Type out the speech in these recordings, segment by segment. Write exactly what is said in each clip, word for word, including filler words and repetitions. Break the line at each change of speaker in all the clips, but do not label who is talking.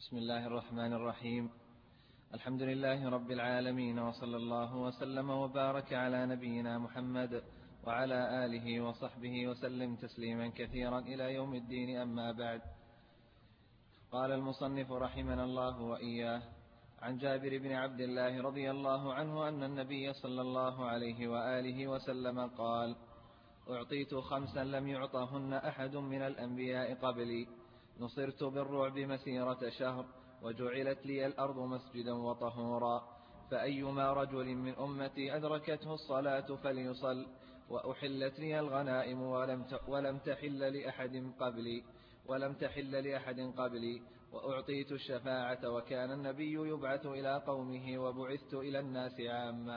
بسم الله الرحمن الرحيم. الحمد لله رب العالمين، وصلى الله وسلم وبارك على نبينا محمد وعلى آله وصحبه وسلم تسليما كثيرا إلى يوم الدين. أما بعد، قال المصنف رحمنا الله وإياه: عن جابر بن عبد الله رضي الله عنه أن النبي صلى الله عليه وآله وسلم قال: أعطيت خمسا لم يعطهن أحد من الأنبياء قبلي، نصرت بالرعب مسيرة شهر، وجعلت لي الأرض مسجدا وطهورا، فأيما رجل من أمتي أدركته الصلاة فليصل، وأحلت لي الغنائم ولم ولم تحل لأحد قبلي ولم تحل لأحد قبلي وأعطيت الشفاعة، وكان النبي يبعث إلى قومه وبعثت إلى الناس عامة.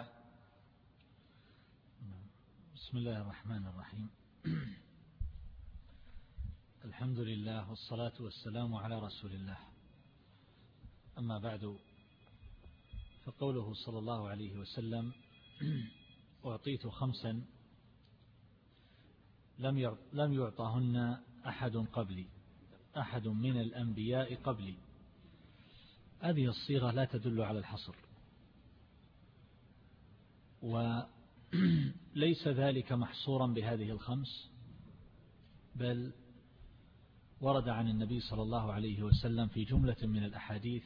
بسم الله الرحمن الرحيم. الحمد لله والصلاة والسلام على رسول الله. أما بعد، فقوله صلى الله عليه وسلم: أعطيت خمسا لم يعطهن أحد قبلي أحد من الأنبياء قبلي. هذه الصيغة لا تدل على الحصر، وليس ذلك محصورا بهذه الخمس، بل ورد عن النبي صلى الله عليه وسلم في جملة من الأحاديث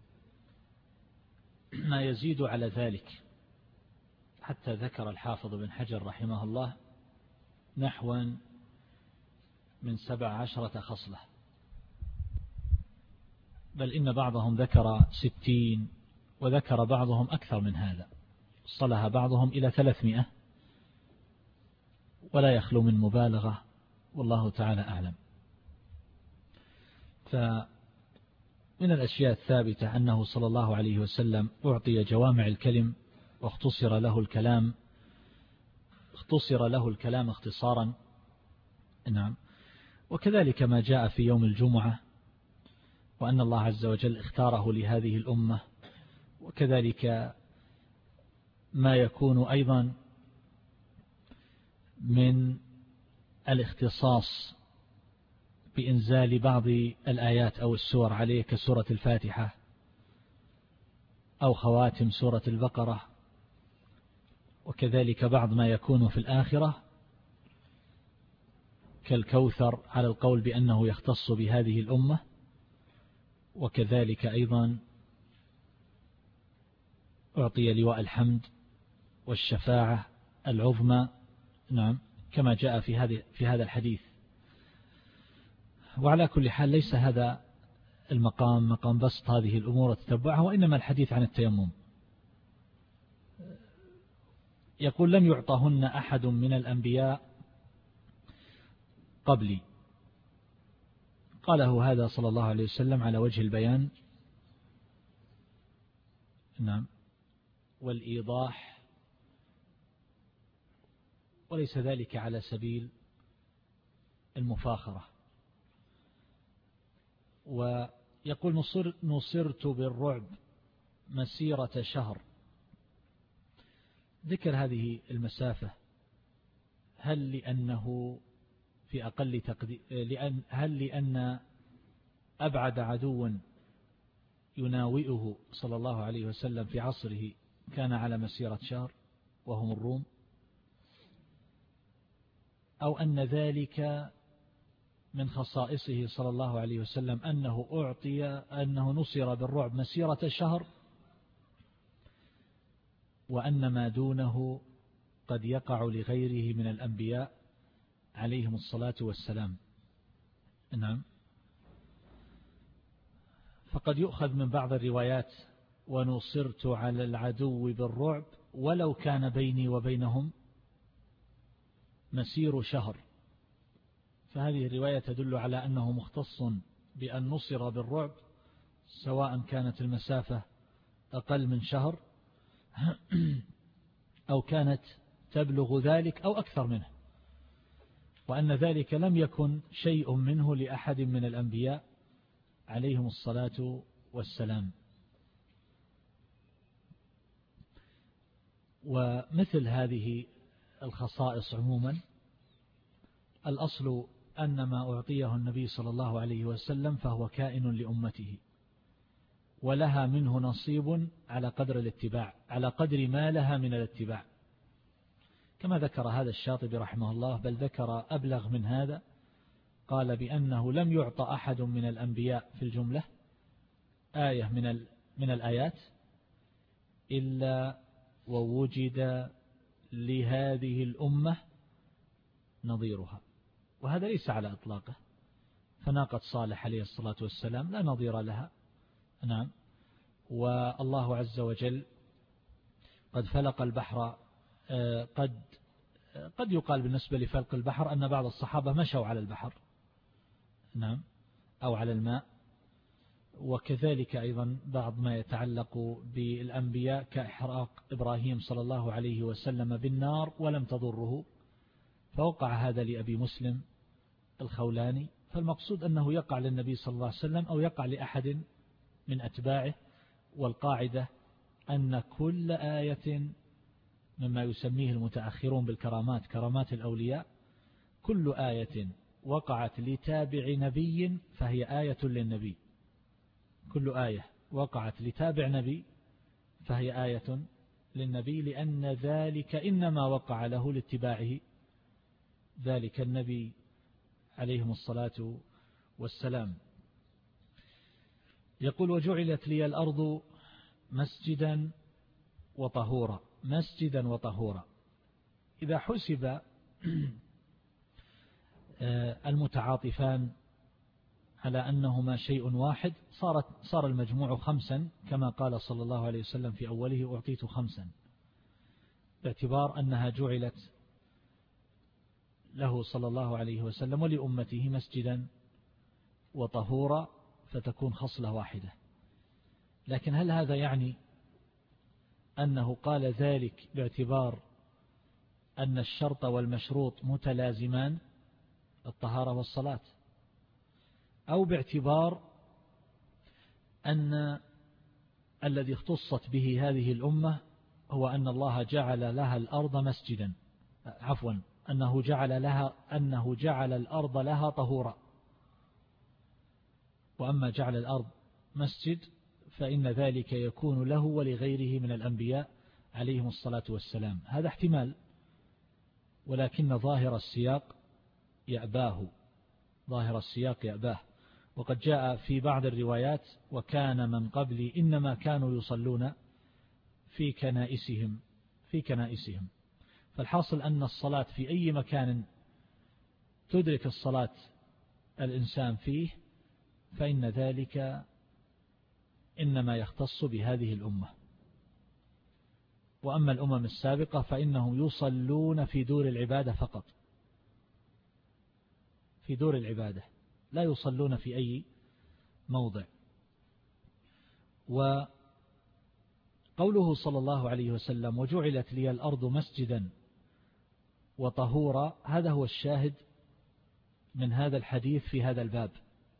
ما يزيد على ذلك، حتى ذكر الحافظ بن حجر رحمه الله نحوا من سبع عشرة خصلة، بل إن بعضهم ذكر ستين، وذكر بعضهم أكثر من هذا، صلها بعضهم إلى ثلاثمائة، ولا يخلو من مبالغة، والله تعالى أعلم. فمن الأشياء الثابتة أنه صلى الله عليه وسلم أعطي جوامع الكلم، واختصر له الكلام اختصر له الكلام اختصارا. نعم. وكذلك ما جاء في يوم الجمعة، وأن الله عز وجل اختاره لهذه الأمة، وكذلك ما يكون أيضا من الاختصاص بإنزال بعض الآيات أو السور عليه، كسورة الفاتحة أو خواتم سورة البقرة، وكذلك بعض ما يكون في الآخرة كالكوثر على القول بأنه يختص بهذه الأمة، وكذلك أيضا أعطي لواء الحمد والشفاعة العظمى، نعم، كما جاء في هذه في هذا الحديث. وعلى كل حال ليس هذا المقام مقام بسط هذه الأمور وتتبعها، وإنما الحديث عن التيمم. يقول: لم يعطهن أحد من الأنبياء قبلي. قاله هذا صلى الله عليه وسلم على وجه البيان، نعم، والإيضاح، وليس ذلك على سبيل المفاخرة. ويقول: نصر نصرت بالرعب مسيرة شهر. ذكر هذه المسافة، هل لأنه في أقل تقدير، لأن هل لأن أبعد عدو يناوئه صلى الله عليه وسلم في عصره كان على مسيرة شهر وهم الروم، أو أن ذلك من خصائصه صلى الله عليه وسلم أنه أعطي أنه نصر بالرعب مسيرة شهر، وأن ما دونه قد يقع لغيره من الأنبياء عليهم الصلاة والسلام. نعم. فقد يؤخذ من بعض الروايات: ونصرت على العدو بالرعب ولو كان بيني وبينهم مسير شهر. فهذه الرواية تدل على أنه مختص بأن نصر بالرعب، سواء كانت المسافة أقل من شهر أو كانت تبلغ ذلك أو أكثر منه، وأن ذلك لم يكن شيء منه لأحد من الأنبياء عليهم الصلاة والسلام. ومثل هذه الخصائص عموما الأصل أن ما أعطيه النبي صلى الله عليه وسلم فهو كائن لأمته، ولها منه نصيب على قدر الاتباع، على قدر ما لها من الاتباع، كما ذكر هذا الشاطبي رحمه الله، بل ذكر أبلغ من هذا، قال بأنه لم يعطى أحد من الأنبياء في الجملة آية من من الآيات إلا ووجد لهذه الأمة نظيرها، وهذا ليس على إطلاقه، فناقة صالح عليه الصلاة والسلام لا نظير لها. نعم. والله عز وجل قد فلق البحر، قد قد يقال بالنسبة لفلق البحر أن بعض الصحابة مشوا على البحر، نعم، أو على الماء. وكذلك أيضا بعض ما يتعلق بالأنبياء كإحراق إبراهيم صلى الله عليه وسلم بالنار ولم تضره، فوقع هذا لأبي مسلم الخولاني. فالمقصود أنه يقع للنبي صلى الله عليه وسلم أو يقع لأحد من أتباعه، والقاعدة أن كل آية مما يسميه المتأخرون بالكرامات، كرامات الأولياء، كل آية وقعت لتابع نبي فهي آية للنبي، كل آية وقعت لتابع نبي فهي آية للنبي، لأن ذلك إنما وقع له لاتباعه ذلك النبي عليهم الصلاة والسلام. يقول: وجعلت لي الأرض مسجدا وطهورا. مسجدا وطهورا، إذا حسب المتعاطفان على أنهما شيء واحد صارت صار المجموع خمسا، كما قال صلى الله عليه وسلم في أوله: أعطيت خمسا، باعتبار أنها جعلت له صلى الله عليه وسلم ولأمته مسجدا وطهورا، فتكون خصلة واحدة. لكن هل هذا يعني أنه قال ذلك باعتبار أن الشرط والمشروط متلازمان، الطهارة والصلاة، أو باعتبار أن الذي اختصت به هذه الأمة هو أن الله جعل لها الأرض مسجدا، عفوا أنه جعل لها أنه جعل الأرض لها طهورا، وأما جعل الأرض مسجد فإن ذلك يكون له ولغيره من الأنبياء عليهم الصلاة والسلام. هذا احتمال، ولكن ظاهر السياق يأباه، ظاهر السياق يأباه. وقد جاء في بعض الروايات: وكان من قبلي إنما كانوا يصلون في كنائسهم في كنائسهم فالحاصل أن الصلاة في أي مكان تدرك الصلاة الإنسان فيه فإن ذلك إنما يختص بهذه الأمة. وأما الأمم السابقة فإنهم يصلون في دور العبادة فقط، في دور العبادة، لا يصلون في أي موضع. وقوله صلى الله عليه وسلم: وجعلت لي الأرض مسجدا وطهورا، هذا هو الشاهد من هذا الحديث في هذا الباب،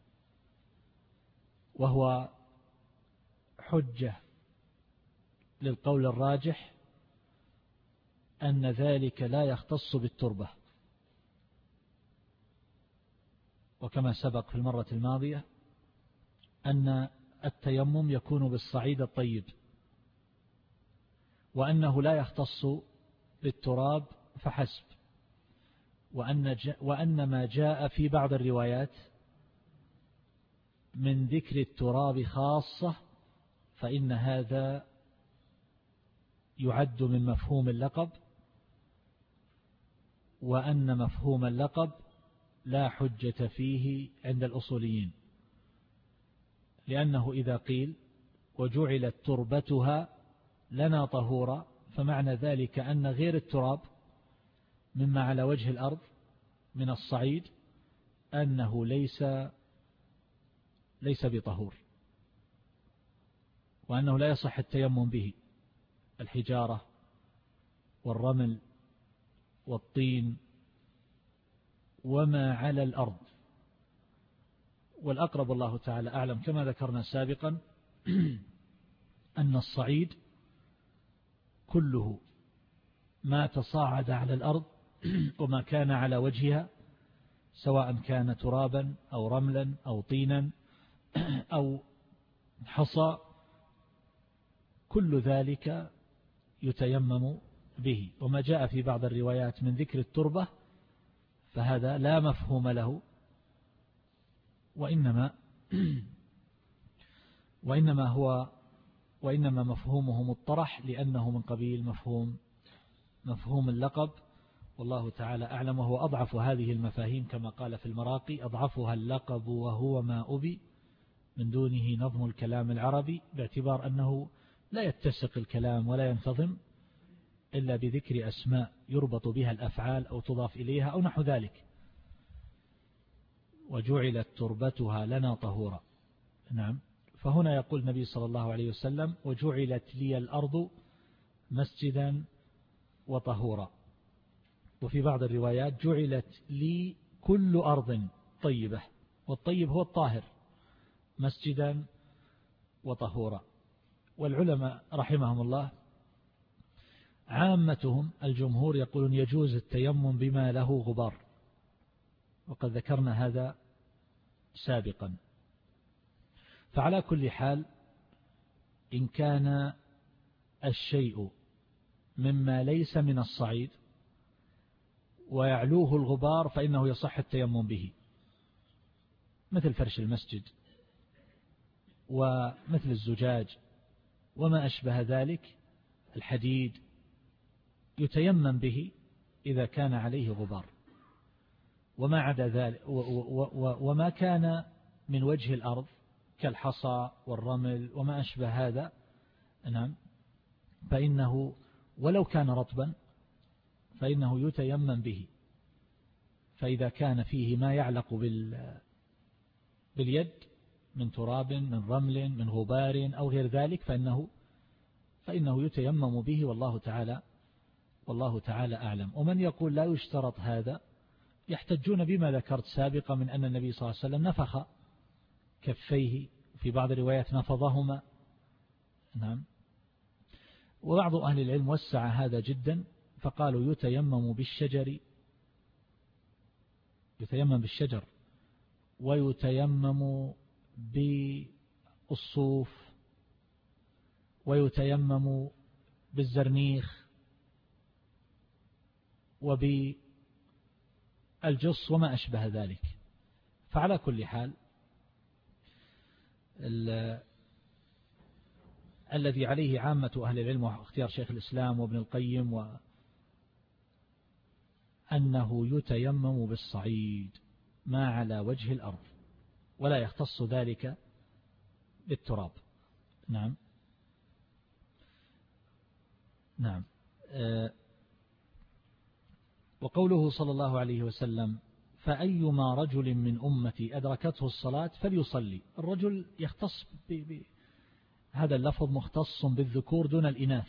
وهو حجة للقول الراجح أن ذلك لا يختص بالتربة، وكما سبق في المرة الماضية أن التيمم يكون بالصعيد الطيب، وأنه لا يختص بالتراب فحسب، وأن, وأن ما جاء في بعض الروايات من ذكر التراب خاصة فإن هذا يعد من مفهوم اللقب، وأن مفهوم اللقب لا حجة فيه عند الأصوليين، لأنه إذا قيل: وجعلت تربتها لنا طهورا، فمعنى ذلك أن غير التراب مما على وجه الأرض من الصعيد أنه ليس ليس بطهور، وأنه لا يصح التيمم به، الحجارة والرمل والطين وما على الأرض. والأقرب الله تعالى أعلم كما ذكرنا سابقا أن الصعيد كله ما تصاعد على الأرض وما كان على وجهها، سواء كان ترابا أو رملا أو طينا أو حصى كل ذلك يتيمم به. وما جاء في بعض الروايات من ذكر التربة فهذا لا مفهوم له، وإنما وإنما هو وإنما مفهومه مطرح لأنه من قبيل مفهوم مفهوم اللقب، والله تعالى أعلم. وهو أضعف هذه المفاهيم كما قال في المراقي: أضعفها اللقب وهو ما أبي من دونه نظم الكلام العربي، باعتبار أنه لا يتسق الكلام ولا ينتظم إلا بذكر أسماء يربط بها الأفعال أو تضاف إليها أو نحو ذلك. وجعلت تربتها لنا طهورا. نعم. فهنا يقول النبي صلى الله عليه وسلم: وجعلت لي الأرض مسجدا وطهورا. وفي بعض الروايات: جعلت لي كل أرض طيبة، والطيب هو الطاهر، مسجدا وطهورا. والعلماء رحمهم الله عامتهم الجمهور يقولون يجوز التيمم بما له غبار، وقد ذكرنا هذا سابقا. فعلى كل حال إن كان الشيء مما ليس من الصعيد ويعلوه الغبار فإنه يصح التيمم به، مثل فرش المسجد ومثل الزجاج وما أشبه ذلك، الحديد يتيمم به إذا كان عليه غبار. وما عدا ذلك وما كان من وجه الأرض كالحصى والرمل وما أشبه هذا، نعم، فإنه ولو كان رطبا فإنه يتيمم به. فإذا كان فيه ما يعلق باليد من تراب من رمل من غبار أو غير ذلك فإنه فإنه يتيمم به، والله تعالى والله تعالى أعلم. ومن يقول لا يشترط هذا يحتجون بما ذكرت سابقا من أن النبي صلى الله عليه وسلم نفخ كفيه، في بعض الروايات نفضهما. نعم. وبعض أهل العلم وسع هذا جدا فقالوا يتيمم بالشجر يتيمم بالشجر ويتيمم بالصوف ويتيمم بالزرنيخ وبالجص وما أشبه ذلك. فعلى كل حال الذي عليه عامة أهل العلم واختيار شيخ الإسلام وابن القيم وأنه يتيمم بالصعيد ما على وجه الأرض، ولا يختص ذلك بالتراب. نعم. نعم. أه وقوله صلى الله عليه وسلم: فأيما رجل من أمتي أدركته الصلاة فليصلي. الرجل يختص ب هذا اللفظ مختص بالذكور دون الإناث،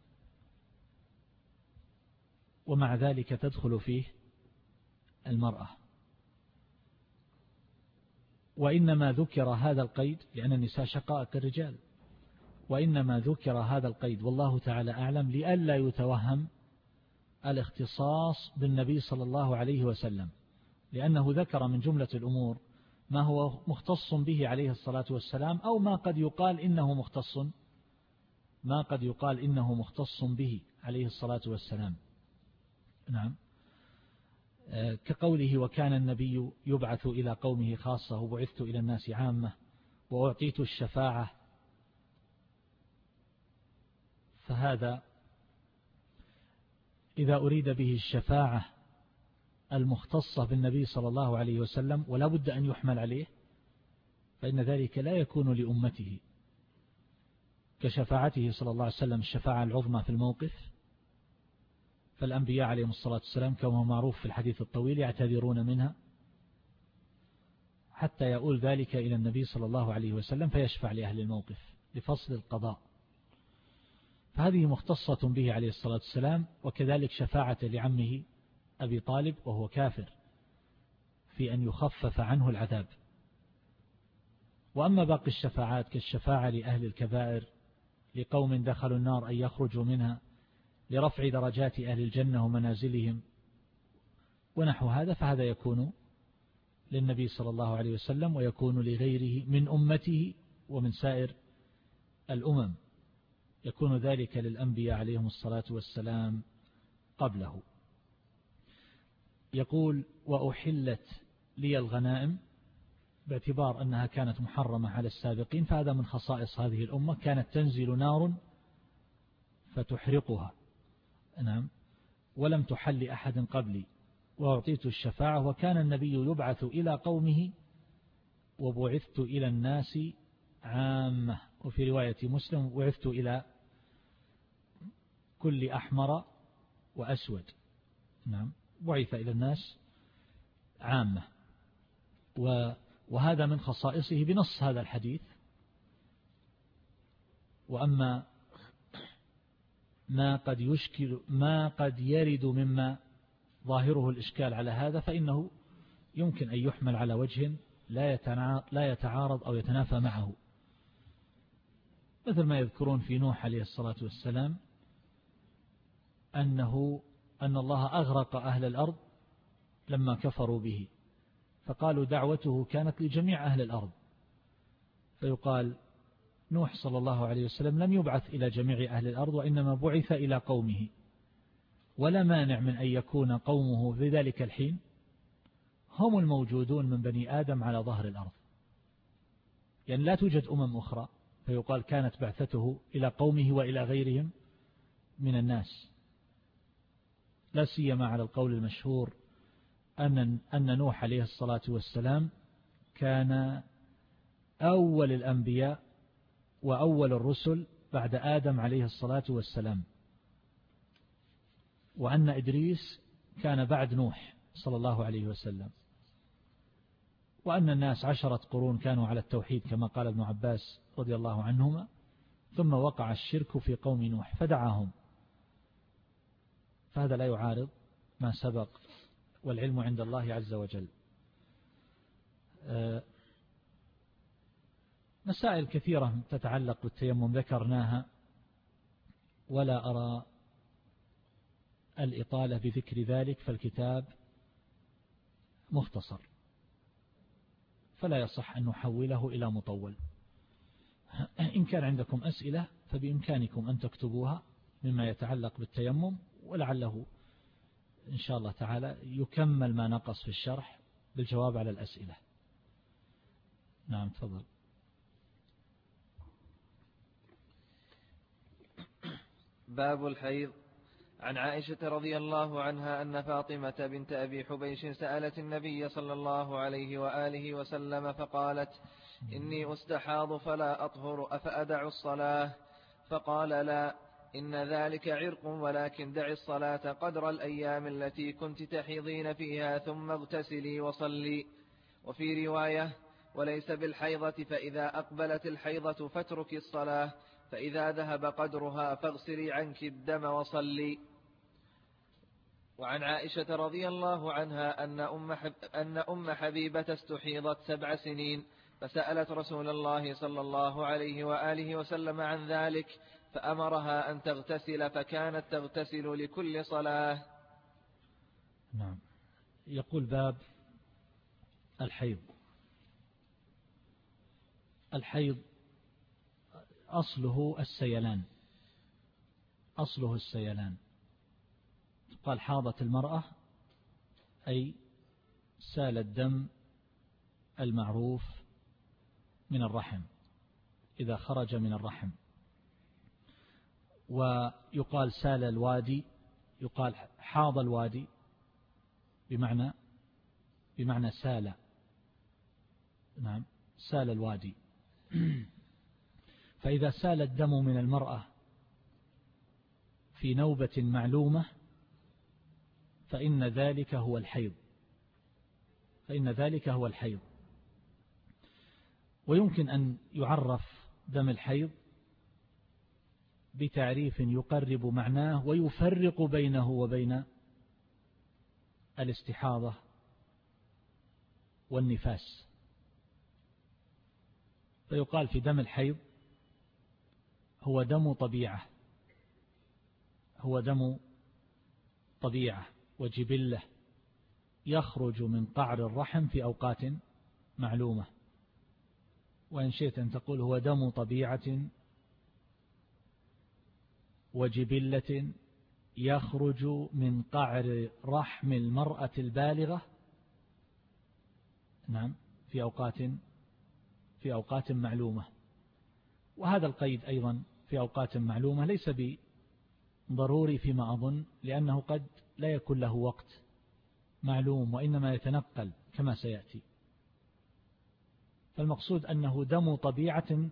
ومع ذلك تدخل فيه المرأة. وإنما ذكر هذا القيد لأن النساء شقائق الرجال، وإنما ذكر هذا القيد والله تعالى أعلم لئلا يتوهم الاختصاص بالنبي صلى الله عليه وسلم، لأنه ذكر من جملة الأمور ما هو مختص به عليه الصلاة والسلام، أو ما قد يقال إنه مختص ما قد يقال إنه مختص به عليه الصلاة والسلام. نعم. كقوله: وكان النبي يبعث إلى قومه خاصة وبعثت إلى الناس عامة وأعطيت الشفاعة. فهذا إذا أريد به الشفاعة المختصة بالنبي صلى الله عليه وسلم ولا بد أن يحمل عليه، فإن ذلك لا يكون لأمته كشفاعته صلى الله عليه وسلم الشفاعة العظمى في الموقف. فالأنبياء عليهم الصلاة والسلام كما هو معروف في الحديث الطويل يعتذرون منها حتى يؤول ذلك إلى النبي صلى الله عليه وسلم فيشفع لأهل الموقف لفصل القضاء. فهذه مختصة به عليه الصلاة والسلام. وكذلك شفاعة لعمه أبي طالب وهو كافر في أن يخفف عنه العذاب. وأما باقي الشفاعات كالشفاعة لأهل الكبائر لقوم دخلوا النار أن يخرجوا منها، لرفع درجات أهل الجنة ومنازلهم ونحو هذا، فهذا يكون للنبي صلى الله عليه وسلم ويكون لغيره من أمته ومن سائر الأمم. يكون ذلك للأنبياء عليهم الصلاة والسلام قبله. يقول: وأحلت لي الغنائم، باعتبار أنها كانت محرمة على السابقين، فهذا من خصائص هذه الأمة، كانت تنزل نار فتحرقها، نعم، ولم تحل لأحد قبلي، وأعطيت الشفاعة، وكان النبي يبعث إلى قومه وبعثت إلى الناس عامة. وفي رواية مسلم: بعثت إلى كل أحمر وأسود، نعم، بعث إلى الناس عامة. وهذا من خصائصه بنص هذا الحديث. وأما ما قد يشكل ما قد يرد مما ظاهره الإشكال على هذا، فإنه يمكن أن يحمل على وجه لا يتعارض أو يتنافى معه، مثل ما يذكرون في نوح عليه الصلاة والسلام أنه أن الله أغرق أهل الأرض لما كفروا به، فقالوا دعوته كانت لجميع أهل الأرض، فيقال نوح صلى الله عليه وسلم لم يبعث إلى جميع أهل الأرض، وإنما بعث إلى قومه، ولا مانع من أن يكون قومه في ذلك الحين هم الموجودون من بني آدم على ظهر الأرض، يعني لا توجد أمم أخرى، فيقال كانت بعثته إلى قومه وإلى غيرهم من الناس، لا سيما على القول المشهور أن أن نوح عليه الصلاة والسلام كان أول الأنبياء وأول الرسل بعد آدم عليه الصلاة والسلام، وأن إدريس كان بعد نوح صلى الله عليه وسلم، وأن الناس عشرة قرون كانوا على التوحيد كما قال ابن عباس رضي الله عنهما، ثم وقع الشرك في قوم نوح فدعاهم، فهذا لا يعارض ما سبق، والعلم عند الله عز وجل. مسائل كثيرة تتعلق بالتيمم ذكرناها، ولا أرى الإطالة بذكر ذلك، فالكتاب مختصر فلا يصح أن نحوله إلى مطول. إن كان عندكم أسئلة فبإمكانكم أن تكتبوها مما يتعلق بالتيمم، ولعله إن شاء الله تعالى يكمل ما نقص في الشرح بالجواب على الأسئلة. نعم تفضل.
باب الحيض. عن عائشة رضي الله عنها أن فاطمة بنت أبي حبيش سألت النبي صلى الله عليه وآله وسلم فقالت: إني أستحاض فلا أطهر أفأدع الصلاة؟ فقال: لا، إن ذلك عرق، ولكن دع الصلاة قدر الأيام التي كنت تحيضين فيها ثم اغتسلي وصلي. وفي رواية: وليس بالحيضة، فإذا أقبلت الحيضة فاترك الصلاة، فإذا ذهب قدرها فاغسلي عنك الدم وصلي. وعن عائشة رضي الله عنها أن أم, حب أن أم حبيبة استحيضت سبع سنين، فسألت رسول الله صلى الله عليه وآله وسلم عن ذلك، فأمرها أن تغتسل، فكانت تغتسل لكل صلاة.
نعم. يقول باب الحيض. الحيض أصله السيلان، أصله السيلان. قال حاضت المرأة أي سال الدم المعروف من الرحم إذا خرج من الرحم. ويقال سال الوادي، يقال حاض الوادي بمعنى بمعنى سال. نعم، سال الوادي. فإذا سال الدم من المرأة في نوبة معلومة فإن ذلك هو الحيض، فإن ذلك هو الحيض. ويمكن أن يعرف دم الحيض بتعريف يقرب معناه ويفرق بينه وبين الاستحاضة والنفاس. فيقال في دم الحيض هو دم طبيعة، هو دم طبيعة وجبلة يخرج من قعر الرحم في أوقات معلومة. وإن شئت أن تقول هو دم طبيعة وجبلة يخرج من قعر رحم المرأة البالغة، نعم، في أوقات في أوقات معلومة. وهذا القيد أيضا في أوقات معلومة ليس بضروري فيما أظن، لأنه قد لا يكون له وقت معلوم وإنما يتنقل كما سيأتي. فالمقصود أنه دم طبيعة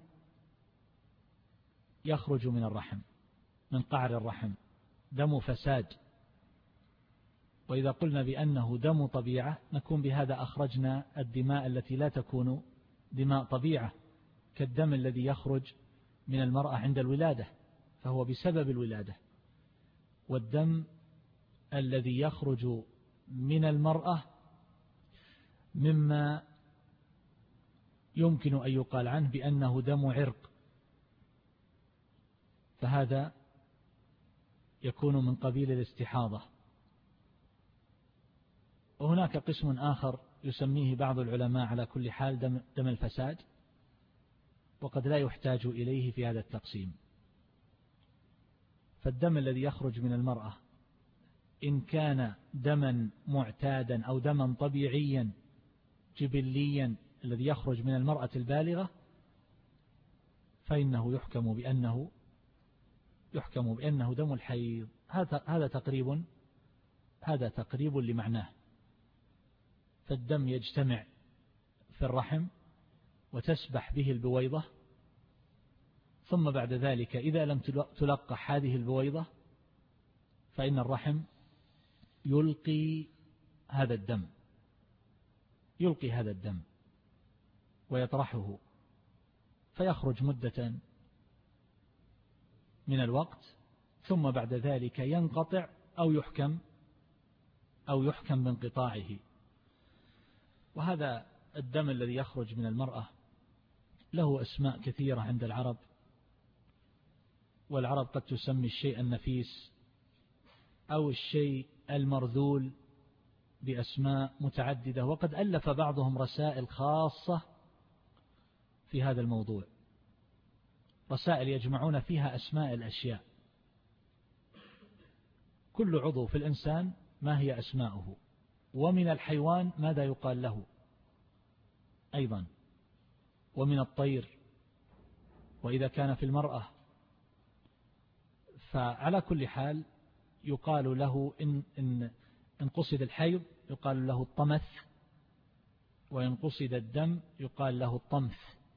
يخرج من الرحم، من قعر الرحم، دم فساد. وإذا قلنا بأنه دم طبيعة نكون بهذا أخرجنا الدماء التي لا تكون دماء طبيعة، كالدم الذي يخرج من المرأة عند الولادة فهو بسبب الولادة، والدم الذي يخرج من المرأة مما يمكن أن يقال عنه بأنه دم عرق، فهذا يكون من قبيل الاستحاضة. وهناك قسم آخر يسميه بعض العلماء على كل حال دم, دم الفساد، وقد لا يحتاج إليه في هذا التقسيم. فالدم الذي يخرج من المرأة إن كان دما معتادا أو دما طبيعيا جبليا الذي يخرج من المرأة البالغة فإنه يحكم بأنه يحكم بأنه دم الحيض. هذا هذا تقريب هذا تقريب لمعناه. فالدم يجتمع في الرحم وتسبح به البويضة، ثم بعد ذلك إذا لم تلقح هذه البويضة فإن الرحم يلقي هذا الدم يلقي هذا الدم ويطرحه، فيخرج مدة من الوقت، ثم بعد ذلك ينقطع أو يحكم أو يحكم بانقطاعه. وهذا الدم الذي يخرج من المرأة له أسماء كثيرة عند العرب، والعرب قد تسمي الشيء النفيس أو الشيء المرذول بأسماء متعددة، وقد ألف بعضهم رسائل خاصة في هذا الموضوع، رسائل يجمعون فيها أسماء الأشياء، كل عضو في الإنسان ما هي أسماؤه، ومن الحيوان ماذا يقال له أيضا، ومن الطير، وإذا كان في المرأة. فعلى كل حال يقال له إن, إن, إن قصد الحيض يقال له الطمث، وإن قصد الدم يقال له الطمث،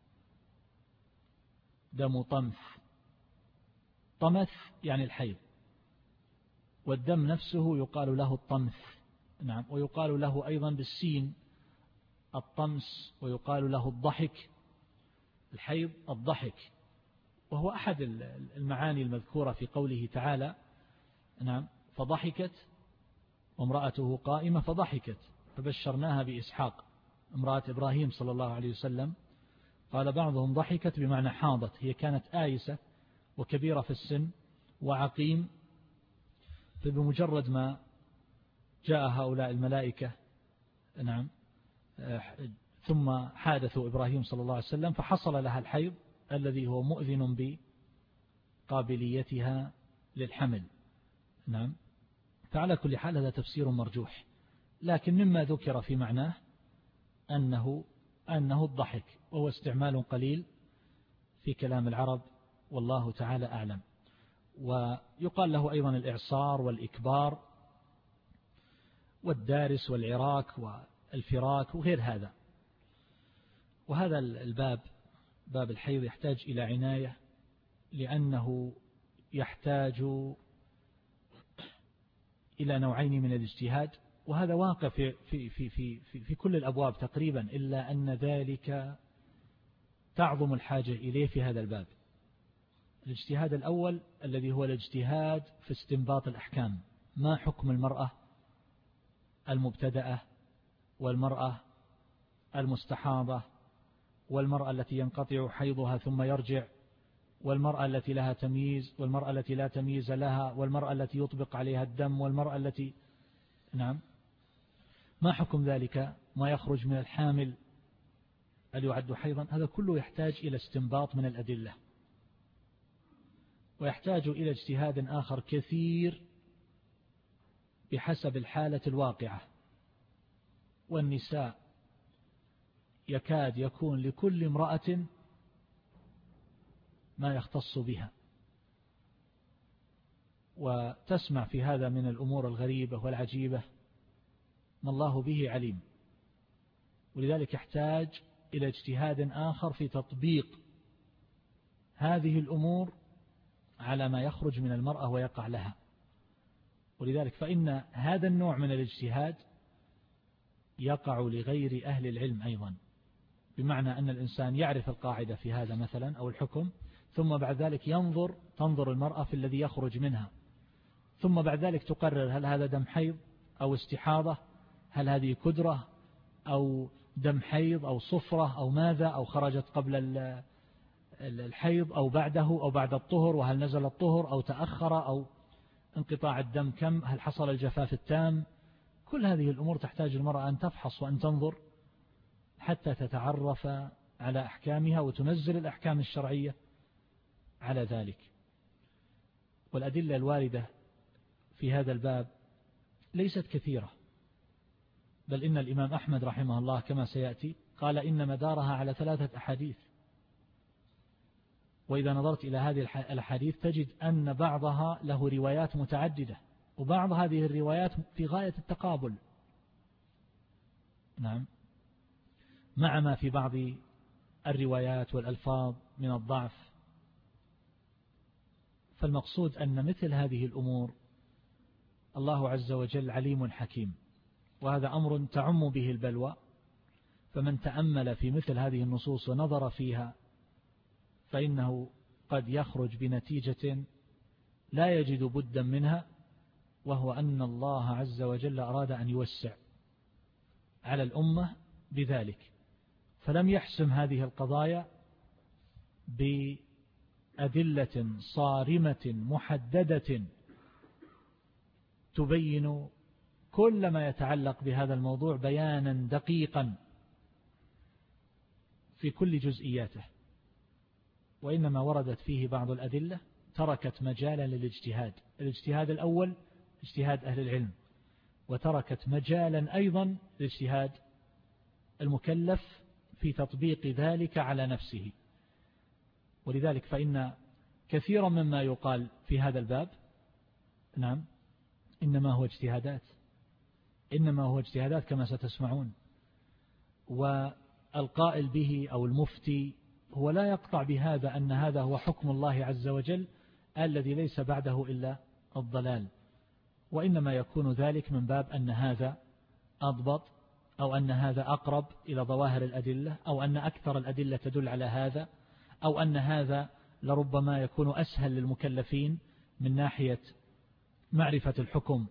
دم طمث. طمث يعني الحيض، والدم نفسه يقال له الطمث، نعم. ويقال له أيضا بالسين الطمس، ويقال له الضحك، الحيض الضحك، وهو أحد المعاني المذكورة في قوله تعالى، نعم، فضحكت وامرأته قائمة فضحكت فبشرناها بإسحاق، امرأة إبراهيم صلى الله عليه وسلم. قال بعضهم ضحكت بمعنى حاضت، هي كانت آيسة وكبيرة في السن وعقيم، فبمجرد ما جاء هؤلاء الملائكة، نعم، ثم حادثوا إبراهيم صلى الله عليه وسلم فحصل لها الحيض الذي هو مؤذن بقابليتها للحمل، نعم. فعلى كل حال هذا تفسير مرجوح، لكن مما ذكر في معناه أنه أنه الضحك، وهو استعمال قليل في كلام العرب والله تعالى أعلم. ويقال له أيضا الإعصار والإكبار والدارس والعراك والفراك وغير هذا. وهذا الباب باب الحيض يحتاج إلى عناية، لأنه يحتاج إلى نوعين من الاجتهاد، وهذا واقع في, في, في, في, في, في كل الأبواب تقريبا، إلا أن ذلك تعظم الحاجة إليه في هذا الباب. الاجتهاد الأول الذي هو الاجتهاد في استنباط الأحكام، ما حكم المرأة المبتدأة والمرأة المستحاضة والمرأة التي ينقطع حيضها ثم يرجع، والمرأة التي لها تمييز والمرأة التي لا تمييز لها، والمرأة التي يطبق عليها الدم والمرأة التي، نعم، ما حكم ذلك؟ ما يخرج من الحامل هل يعد حيضا؟ هذا كله يحتاج إلى استنباط من الأدلة. ويحتاج إلى اجتهاد آخر كثير بحسب الحالة الواقعة. والنساء يكاد يكون لكل امرأة ما يختص بها، وتسمع في هذا من الأمور الغريبة والعجيبة ما الله به عليم. ولذلك يحتاج إلى اجتهاد آخر في تطبيق هذه الأمور على ما يخرج من المرأة ويقع لها. ولذلك فإن هذا النوع من الاجتهاد يقع لغير أهل العلم أيضا، بمعنى أن الإنسان يعرف القاعدة في هذا مثلا أو الحكم، ثم بعد ذلك ينظر تنظر المرأة في الذي يخرج منها، ثم بعد ذلك تقرر هل هذا دم حيض أو استحاضة، هل هذه كدرة أو دم حيض أو صفرة أو ماذا، أو خرجت قبل الحيض أو بعده أو بعد الطهر، وهل نزل الطهر أو تأخر، أو انقطاع الدم كم، هل حصل الجفاف التام. كل هذه الأمور تحتاج المرأة أن تفحص وأن تنظر حتى تتعرف على أحكامها وتنزل الأحكام الشرعية على ذلك. والأدلة الواردة في هذا الباب ليست كثيرة، بل إن الإمام أحمد رحمه الله كما سيأتي قال إن مدارها على ثلاثة أحاديث. وإذا نظرت إلى هذه الأحاديث تجد أن بعضها له روايات متعددة، وبعض هذه الروايات في غاية التقابل، نعم، مع ما في بعض الروايات والألفاظ من الضعف. فالمقصود أن مثل هذه الأمور الله عز وجل عليم حكيم، وهذا أمر تعم به البلوى. فمن تأمل في مثل هذه النصوص ونظر فيها فإنه قد يخرج بنتيجة لا يجد بدا منها، وهو أن الله عز وجل أراد أن يوسع على الأمة بذلك، فلم يحسم هذه القضايا بأدلة صارمة محددة تبين كل ما يتعلق بهذا الموضوع بيانا دقيقا في كل جزئياته، وإنما وردت فيه بعض الأدلة تركت مجالا للاجتهاد. الاجتهاد الأول اجتهاد أهل العلم، وتركت مجالا أيضا لاجتهاد المكلف في تطبيق ذلك على نفسه. ولذلك فإن كثيرا مما يقال في هذا الباب نعم إنما هو اجتهادات إنما هو اجتهادات كما ستسمعون. والقائل به أو المفتي هو لا يقطع بهذا أن هذا هو حكم الله عز وجل الذي ليس بعده إلا الضلال، وإنما يكون ذلك من باب أن هذا أضبط، أو أن هذا أقرب إلى ظواهر الأدلة، أو أن أكثر الأدلة تدل على هذا، أو أن هذا لربما يكون أسهل للمكلفين من ناحية معرفة الحكم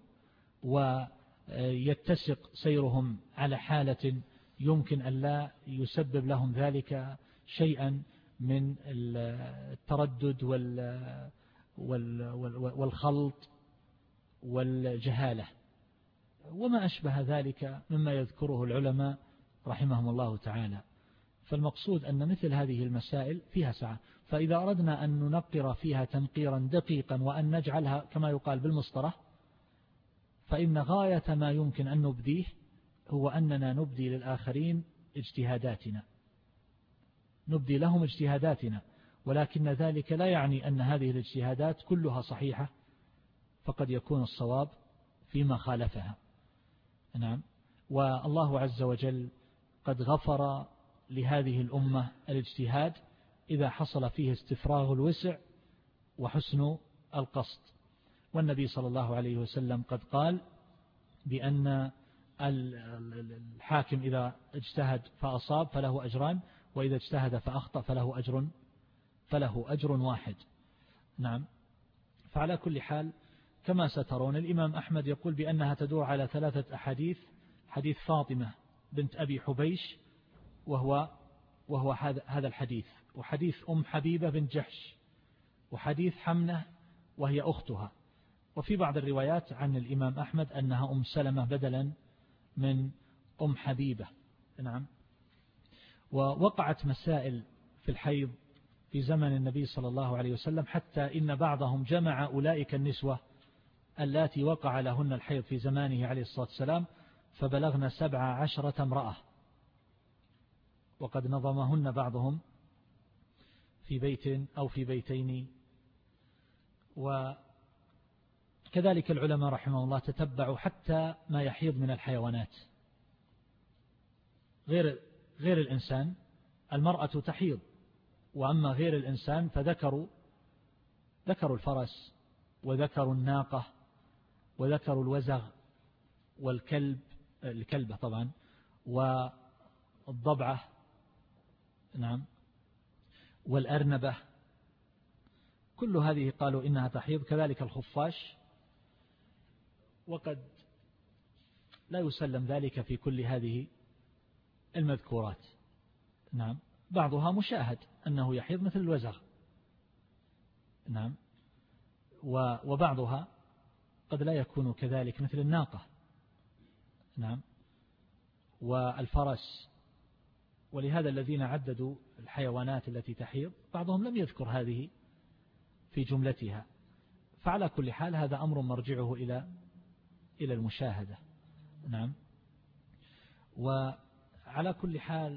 ويتسق سيرهم على حالة يمكن أن لا يسبب لهم ذلك شيئا من التردد والخلط والجهالة وما أشبه ذلك مما يذكره العلماء رحمهم الله تعالى. فالمقصود أن مثل هذه المسائل فيها سعة، فإذا أردنا أن ننقر فيها تنقيرا دقيقا وأن نجعلها كما يقال بالمسطرة، فإن غاية ما يمكن أن نبديه هو أننا نبدي للآخرين اجتهاداتنا، نبدي لهم اجتهاداتنا، ولكن ذلك لا يعني أن هذه الاجتهادات كلها صحيحة، فقد يكون الصواب فيما خالفها. نعم. والله عز وجل قد غفر لهذه الأمة الاجتهاد إذا حصل فيه استفراغ الوسع وحسن القصد. والنبي صلى الله عليه وسلم قد قال بأن الحاكم إذا اجتهد فأصاب فله أجران، وإذا اجتهد فأخطأ فله أجر فله أجر واحد. نعم. فعلى كل حال كما سترون الإمام أحمد يقول بأنها تدور على ثلاثة أحاديث: حديث فاطمة بنت أبي حبيش وهو وهو هذا الحديث، وحديث أم حبيبة بنت جحش، وحديث حمنة وهي أختها. وفي بعض الروايات عن الإمام أحمد أنها أم سلمة بدلا من أم حبيبة. نعم. ووقعت مسائل في الحيض في زمن النبي صلى الله عليه وسلم، حتى إن بعضهم جمع أولئك النسوة اللاتي وقع لهن الحيض في زمانه عليه الصلاة والسلام فبلغن سبع عشرة امرأة، وقد نظمهن بعضهم في بيت أو في بيتين. وكذلك العلماء رحمه الله تتبعوا حتى ما يحيض من الحيوانات غير غير الإنسان. المرأة تحيض، وأما غير الإنسان فذكروا ذكروا الفرس وذكروا الناقة وذكروا الوزغ والكلب، الكلبة طبعا، والضبعة نعم والأرنبة، كل هذه قالوا إنها تحيض، كذلك الخفاش، وقد لا يسلم ذلك في كل هذه المذكورات. نعم بعضها مشاهد أنه يحيض مثل الوزغ، نعم، وبعضها قد لا يكون كذلك مثل الناقة، نعم، والفرس. ولهذا الذين عددوا الحيوانات التي تحيض بعضهم لم يذكر هذه في جملتها. فعلى كل حال هذا أمر مرجعه إلى إلى المشاهدة، نعم. وعلى كل حال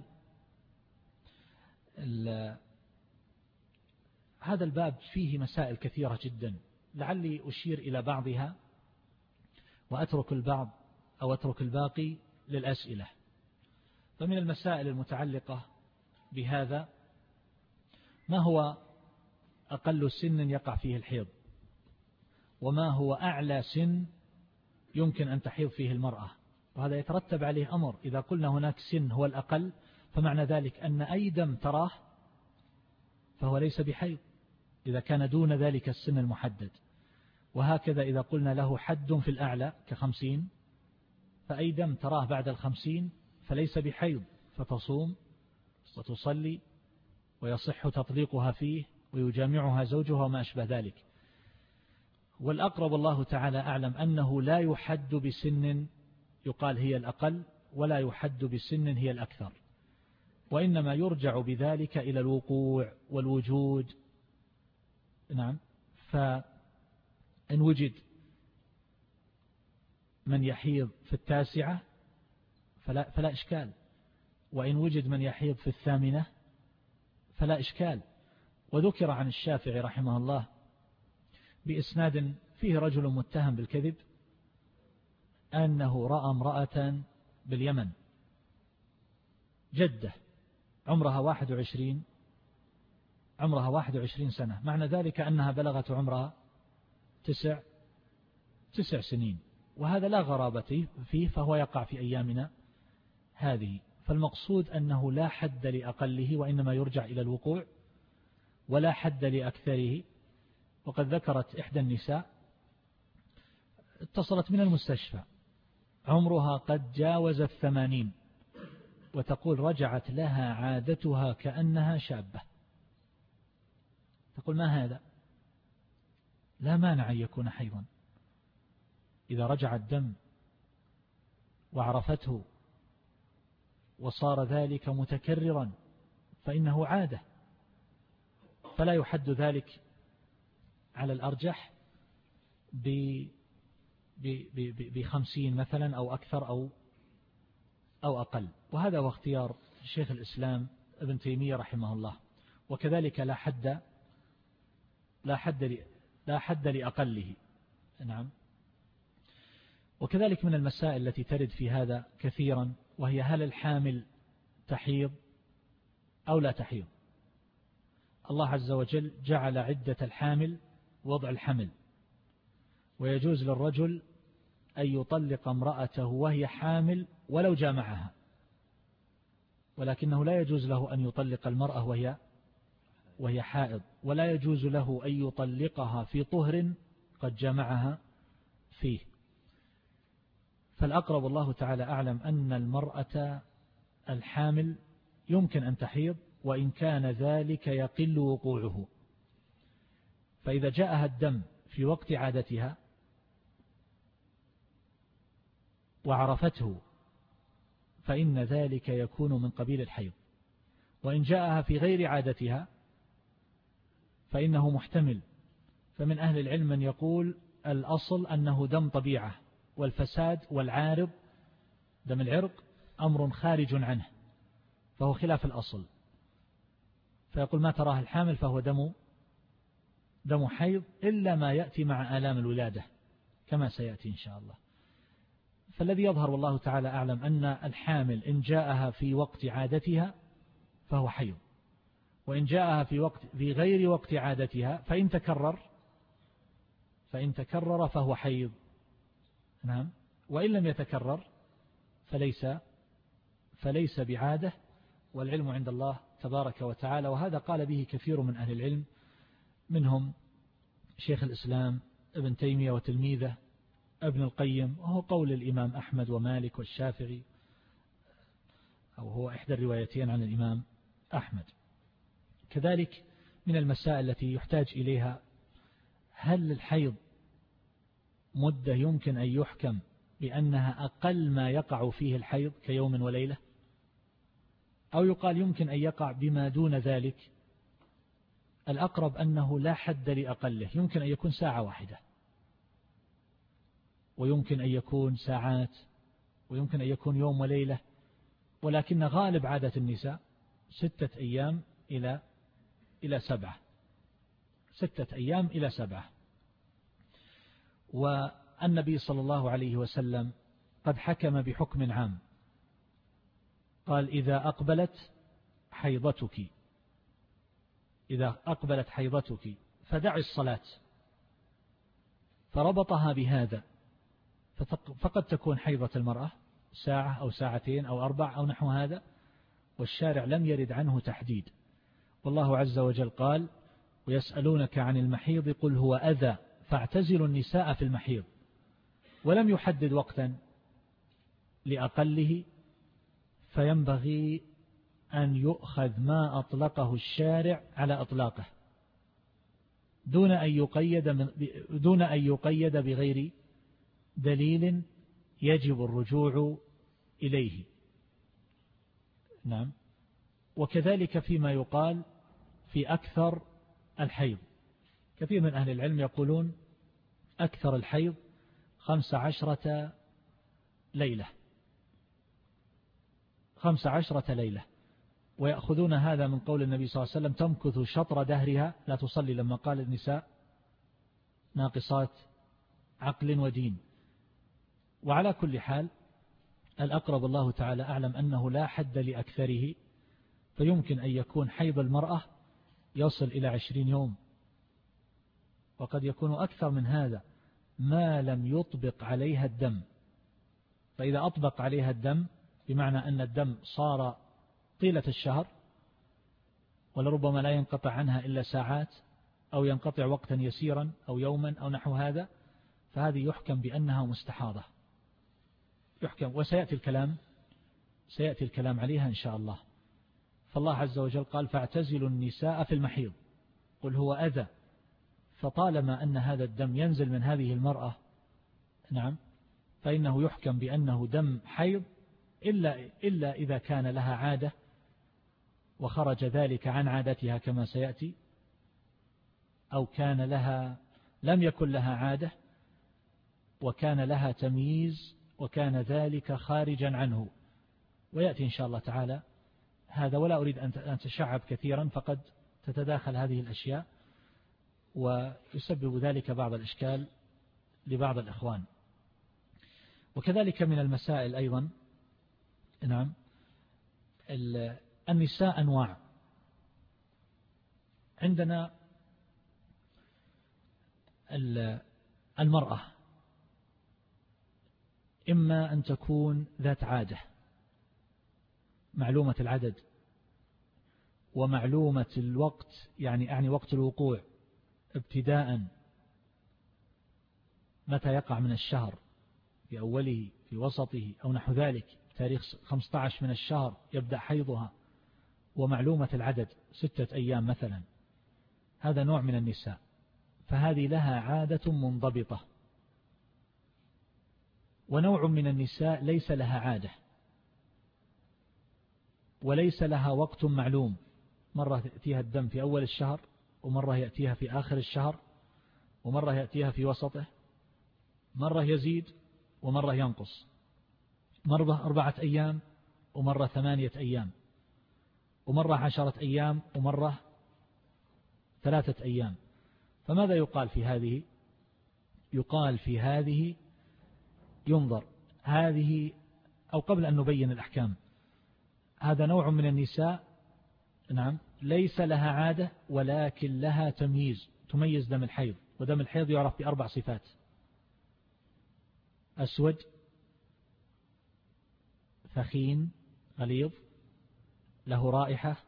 هذا الباب فيه مسائل كثيرة جدا، لعلي أشير إلى بعضها وأترك البعض أو أترك الباقي للأسئلة. فمن المسائل المتعلقة بهذا ما هو أقل سن يقع فيه الحيض، وما هو أعلى سن يمكن أن تحيض فيه المرأة، وهذا يترتب عليه أمر. إذا قلنا هناك سن هو الأقل فمعنى ذلك أن أي دم تراه فهو ليس بحيض إذا كان دون ذلك السن المحدد. وهكذا إذا قلنا له حد في الأعلى كخمسين، فأي دم تراه بعد الخمسين فليس بحيض، فتصوم وتصلي ويصح تطليقها فيه ويجامعها زوجها وما أشبه ذلك. والأقرب الله تعالى أعلم أنه لا يحد بسن يقال هي الأقل، ولا يحد بسن هي الأكثر، وإنما يرجع بذلك إلى الوقوع والوجود. نعم، فإن وجد من يحيض في التاسعة فلا, فلا إشكال، وإن وجد من يحيض في الثامنة فلا إشكال. وذكر عن الشافعي رحمه الله بإسناد فيه رجل متهم بالكذب أنه رأى امرأة باليمن جدة عمرها واحد وعشرين عمرها واحد وعشرين سنة، معنى ذلك أنها بلغت عمرها تسع تسع سنين، وهذا لا غرابة فيه، فهو يقع في أيامنا هذه. فالمقصود أنه لا حد لأقله، وإنما يرجع إلى الوقوع، ولا حد لأكثره. وقد ذكرت إحدى النساء اتصلت من المستشفى عمرها قد جاوز الثمانين، وتقول رجعت لها عادتها كأنها شابة. تقول ما هذا؟ لا مانع أن يكون حيضا إذا رجع الدم وعرفته وصار ذلك متكررا فإنه عادة، فلا يحد ذلك على الأرجح بخمسين مثلا أو أكثر أو أو أقل. وهذا هو اختيار شيخ الإسلام ابن تيمية رحمه الله. وكذلك لا حد لا حد لا حد لأقله. نعم. وكذلك من المسائل التي ترد في هذا كثيرا وهي هل الحامل تحيض أو لا تحيض؟ الله عز وجل جعل عدة الحامل وضع الحمل، ويجوز للرجل أن يطلق امرأته وهي حامل ولو جامعها، ولكنه لا يجوز له أن يطلق المرأة وهي وهي حائض، ولا يجوز له أن يطلقها في طهر قد جمعها فيه. فالأقرب الله تعالى أعلم أن المرأة الحامل يمكن أن تحيض وإن كان ذلك يقل وقوعه، فإذا جاءها الدم في وقت عادتها وعرفته فإن ذلك يكون من قبيل الحيض، وإن جاءها في غير عادتها فإنه محتمل. فمن أهل العلم من يقول الأصل أنه دم طبيعة، والفساد والعارض دم العرق أمر خارج عنه، فهو خلاف الأصل، فيقول ما تراه الحامل فهو دم دم حيض إلا ما يأتي مع آلام الولادة كما سيأتي إن شاء الله. فالذي يظهر والله تعالى أعلم أن الحامل إن جاءها في وقت عادتها فهو حيض، وإن جاءها في وقت في غير وقت عادتها فإن تكرر فإن تكرر فهو حيض. نعم. وإن لم يتكرر فليس فليس بعادة، والعلم عند الله تبارك وتعالى. وهذا قال به كثير من أهل العلم، منهم شيخ الإسلام ابن تيمية وتلميذه ابن القيم، وهو قول الإمام أحمد ومالك والشافعي، أو هو إحدى الروايتين عن الإمام أحمد. كذلك من المسائل التي يحتاج إليها، هل الحيض مدة يمكن أن يحكم بأنها أقل ما يقع فيه الحيض كيوم وليلة، أو يقال يمكن أن يقع بما دون ذلك؟ الأقرب أنه لا حد لأقله، يمكن أن يكون ساعة واحدة، ويمكن أن يكون ساعات، ويمكن أن يكون يوم وليلة، ولكن غالب عادة النساء ستة أيام إلى إلى سبعة ستة أيام إلى سبعة. والنبي صلى الله عليه وسلم قد حكم بحكم عام، قال إذا أقبلت حيضتك إذا أقبلت حيضتك فدعي الصلاة، فربطها بهذا، فقد تكون حيضة المرأة ساعة أو ساعتين أو أربع أو نحو هذا، والشارع لم يرد عنه تحديد. والله عز وجل قال ويسألونك عن المحيض قل هو أذى فاعتزلوا النساء في المحيض، ولم يحدد وقتا لأقله، فينبغي أن يؤخذ ما أطلقه الشارع على أطلاقه دون أن يقيد من دون أن يقيد بغير دليل يجب الرجوع إليه. نعم. وكذلك فيما يقال في أكثر الحيض، كثير من أهل العلم يقولون أكثر الحيض خمس عشرة ليلة خمس عشرة ليلة، ويأخذون هذا من قول النبي صلى الله عليه وسلم تمكث شطر دهرها لا تصلي، لما قال النساء ناقصات عقل ودين. وعلى كل حال الأقرب الله تعالى أعلم أنه لا حد لأكثره، فيمكن أن يكون حيض المرأة يصل إلى عشرين يوم، وقد يكون أكثر من هذا ما لم يطبق عليها الدم. فإذا أطبق عليها الدم بمعنى أن الدم صار طيلة الشهر ولربما لا ينقطع عنها إلا ساعات، أو ينقطع وقتا يسيرا أو يوما أو نحو هذا، فهذه يحكم بأنها مستحاضة يحكم. وسيأتي الكلام سيأتي الكلام عليها إن شاء الله. فالله عز وجل قال فاعتزلوا النساء في المحيض قل هو أذى، فطالما أن هذا الدم ينزل من هذه المرأة نعم فإنه يحكم بأنه دم حيض، إلا, إلا إذا كان لها عادة وخرج ذلك عن عادتها كما سيأتي، أو كان لها لم يكن لها عادة وكان لها تمييز وكان ذلك خارجا عنه، ويأتي إن شاء الله تعالى هذا. ولا أريد أن تشعب كثيرا، فقد تتداخل هذه الأشياء ويسبب ذلك بعض الإشكال لبعض الإخوان. وكذلك من المسائل أيضا نعم النساء أنواع. عندنا المرأة إما أن تكون ذات عادة معلومة العدد ومعلومة الوقت، يعني أعني وقت الوقوع ابتداء متى يقع من الشهر، في أوله في وسطه أو نحو ذلك، تاريخ خمسة عشر من الشهر يبدأ حيضها، ومعلومة العدد ستة أيام مثلا. هذا نوع من النساء، فهذه لها عادة منضبطة. ونوع من النساء ليس لها عادة وليس لها وقت معلوم، مرة يأتيها الدم في أول الشهر ومرة يأتيها في آخر الشهر، ومرة يأتيها في وسطه، مرة يزيد ومرة ينقص، مرة أربعة أيام ومرة ثمانية أيام، ومرة عشرة أيام ومرة ثلاثة أيام. فماذا يقال في هذه؟ يقال في هذه ينظر هذه، أو قبل أن نبين الأحكام، هذا نوع من النساء نعم ليس لها عادة ولكن لها تمييز، تميز دم الحيض. ودم الحيض يعرف بأربع صفات: أسود، ثخين غليظ، له رائحة،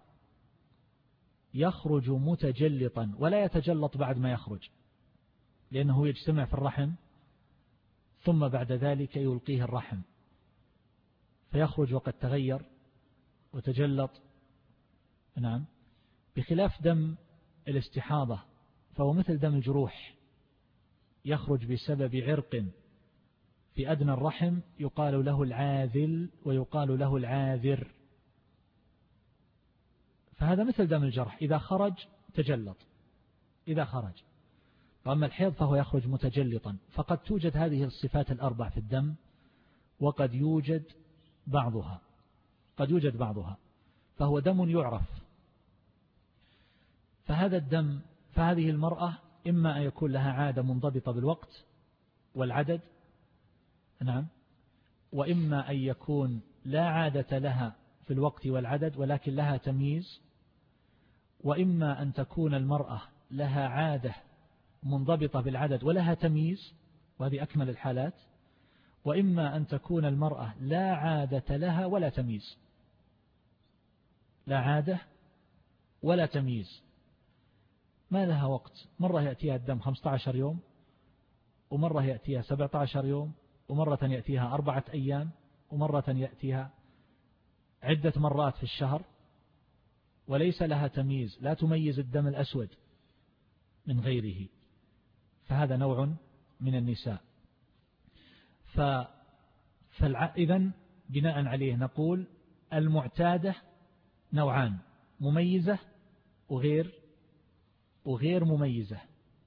يخرج متجلطا ولا يتجلط بعد ما يخرج، لأنه يجتمع في الرحم ثم بعد ذلك يلقيه الرحم فيخرج وقد تغير وتجلط. نعم، بخلاف دم الاستحاضة فهو مثل دم الجروح، يخرج بسبب عرق في أدنى الرحم يقال له العاذل ويقال له العاذر، فهذا مثل دم الجرح، إذا خرج تجلط إذا خرج. وأما الحيض فهو يخرج متجلطا، فقد توجد هذه الصفات الأربع في الدم، وقد يوجد بعضها قد يوجد بعضها فهو دم يعرف. فهذا الدم فهذه المرأة إما أن يكون لها عادة منضبطة بالوقت والعدد، نعم، وإما أن يكون لا عادة لها في الوقت والعدد ولكن لها تمييز، وإما أن تكون المرأة لها عادة منضبطة بالعدد ولها تمييز، وهذه أكمل الحالات، وإما أن تكون المرأة لا عادة لها ولا تمييز، لا عادة ولا تمييز، ما لها وقت، مرة يأتيها الدم خمسة عشر يوم، ومرة يأتيها سبعة عشر يوم، ومرة يأتيها أربعة أيام، ومرة يأتيها عدة مرات في الشهر، وليس لها تمييز، لا تميز الدم الأسود من غيره، فهذا نوع من النساء. فإذن بناء عليه نقول المعتادة نوعان: مميزة وغير وغير مميزة.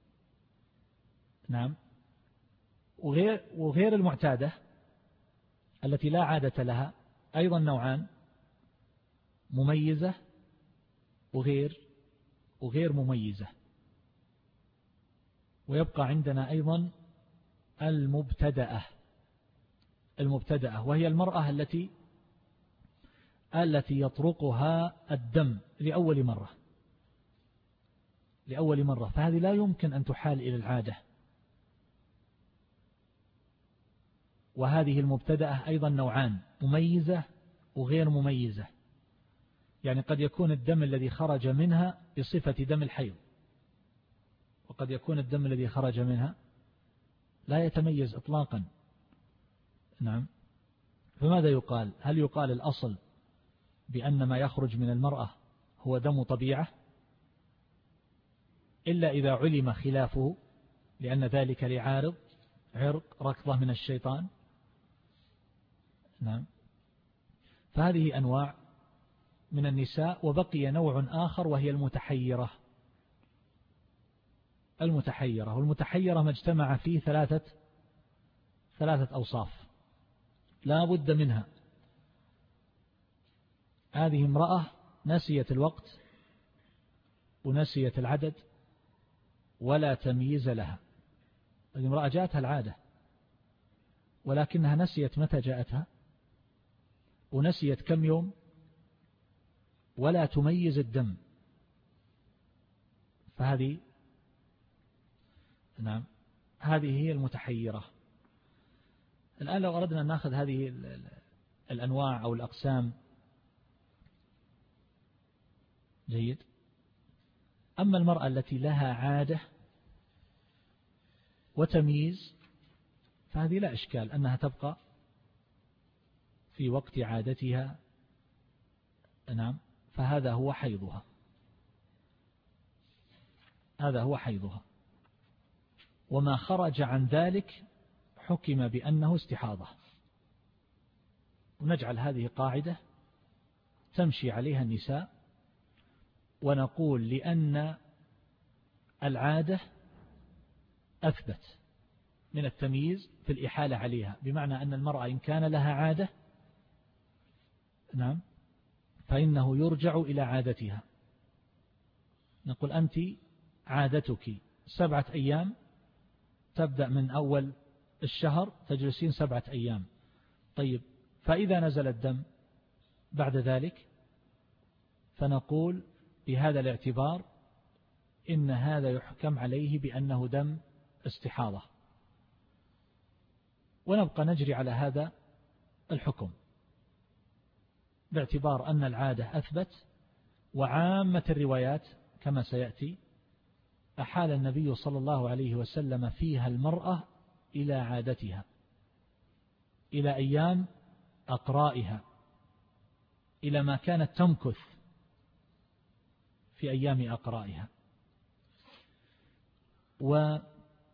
نعم، وغير وغير المعتادة التي لا عادة لها أيضا نوعان: مميزة وغير وغير مميزة. ويبقى عندنا أيضا المبتدأة المبتدأة وهي المرأة التي التي يطرقها الدم لأول مرة لأول مرة فهذه لا يمكن أن تحال إلى العادة. وهذه المبتدأة أيضا نوعان: مميزة وغير مميزة. يعني قد يكون الدم الذي خرج منها بصفة دم الحيض، وقد يكون الدم الذي خرج منها لا يتميز إطلاقا. نعم، فماذا يقال؟ هل يقال الأصل بأن ما يخرج من المرأة هو دم طبيعة، إلا إذا علم خلافه، لأن ذلك لعارض عرق ركضة من الشيطان؟ نعم، فهذه أنواع من النساء. وبقي نوع آخر وهي المتحيرة المتحيرة والمتحيرة ما اجتمع فيه ثلاثة ثلاثة أوصاف لا بد منها. هذه امرأة نسيت الوقت ونسيت العدد ولا تمييز لها. هذه امرأة جاءتها العادة ولكنها نسيت متى جاءتها ونسيت كم يوم ولا تميز الدم، فهذه نعم هذه هي المتحيرة. الآن لو أردنا أن نأخذ هذه الأنواع أو الأقسام جيد. أما المرأة التي لها عادة وتمييز فهذه لا إشكال أنها تبقى في وقت عادتها، نعم، فهذا هو حيضها هذا هو حيضها وما خرج عن ذلك حكم بأنه استحاضة. ونجعل هذه قاعدة تمشي عليها النساء، ونقول لأن العادة أثبت من التمييز في الإحالة عليها، بمعنى أن المرأة إن كان لها عادة نعم فإنه يرجع إلى عادتها. نقول أنت عادتك سبعة أيام، تبدأ من أول الشهر تجلسين سبعة أيام. طيب فإذا نزل الدم بعد ذلك فنقول بهذا الاعتبار إن هذا يحكم عليه بأنه دم استحاضة، ونبقى نجري على هذا الحكم باعتبار أن العادة أثبت. وعامة الروايات كما سيأتي أحال النبي صلى الله عليه وسلم فيها المرأة إلى عادتها، إلى أيام أقرائها، إلى ما كانت تمكث في أيام أقرائها. وإذا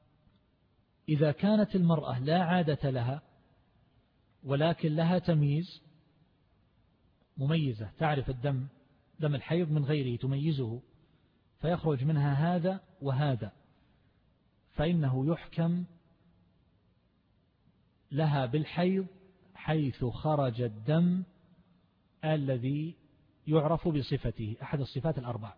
كانت المرأة لا عادة لها ولكن لها تمييز، مميزة تعرف الدم دم الحيض من غيره تميزه، فيخرج منها هذا وهذا، فإنه يحكم لها بالحيض حيث خرج الدم الذي يعرف بصفته أحد الصفات الأربع.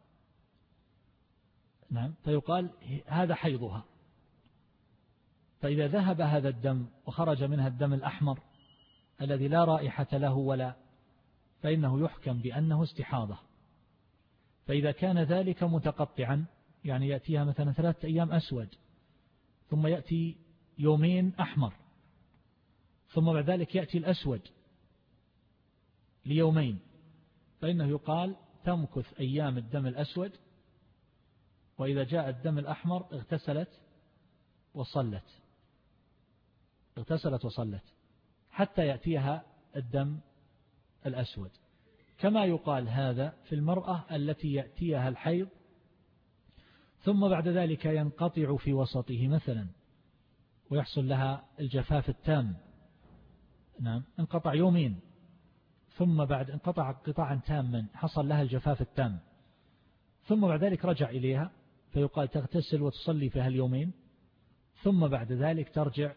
نعم فيقال هذا حيضها. فإذا ذهب هذا الدم وخرج منها الدم الأحمر الذي لا رائحة له ولا، فإنه يحكم بأنه استحاضة. فإذا كان ذلك متقطعا، يعني يأتيها مثلا ثلاثة أيام أسود، ثم يأتي يومين أحمر، ثم بعد ذلك يأتي الأسود ليومين، فإنه يقال تمكث أيام الدم الأسود، وإذا جاء الدم الأحمر اغتسلت وصلت اغتسلت وصلت حتى يأتيها الدم الأسود. كما يقال هذا في المرأة التي يأتيها الحيض ثم بعد ذلك ينقطع في وسطه مثلا ويحصل لها الجفاف التام. نعم انقطع يومين ثم بعد انقطع قطاعا تاما حصل لها الجفاف التام، ثم بعد ذلك رجع إليها، فيقال تغتسل وتصلي في هاليومين، ثم بعد ذلك ترجع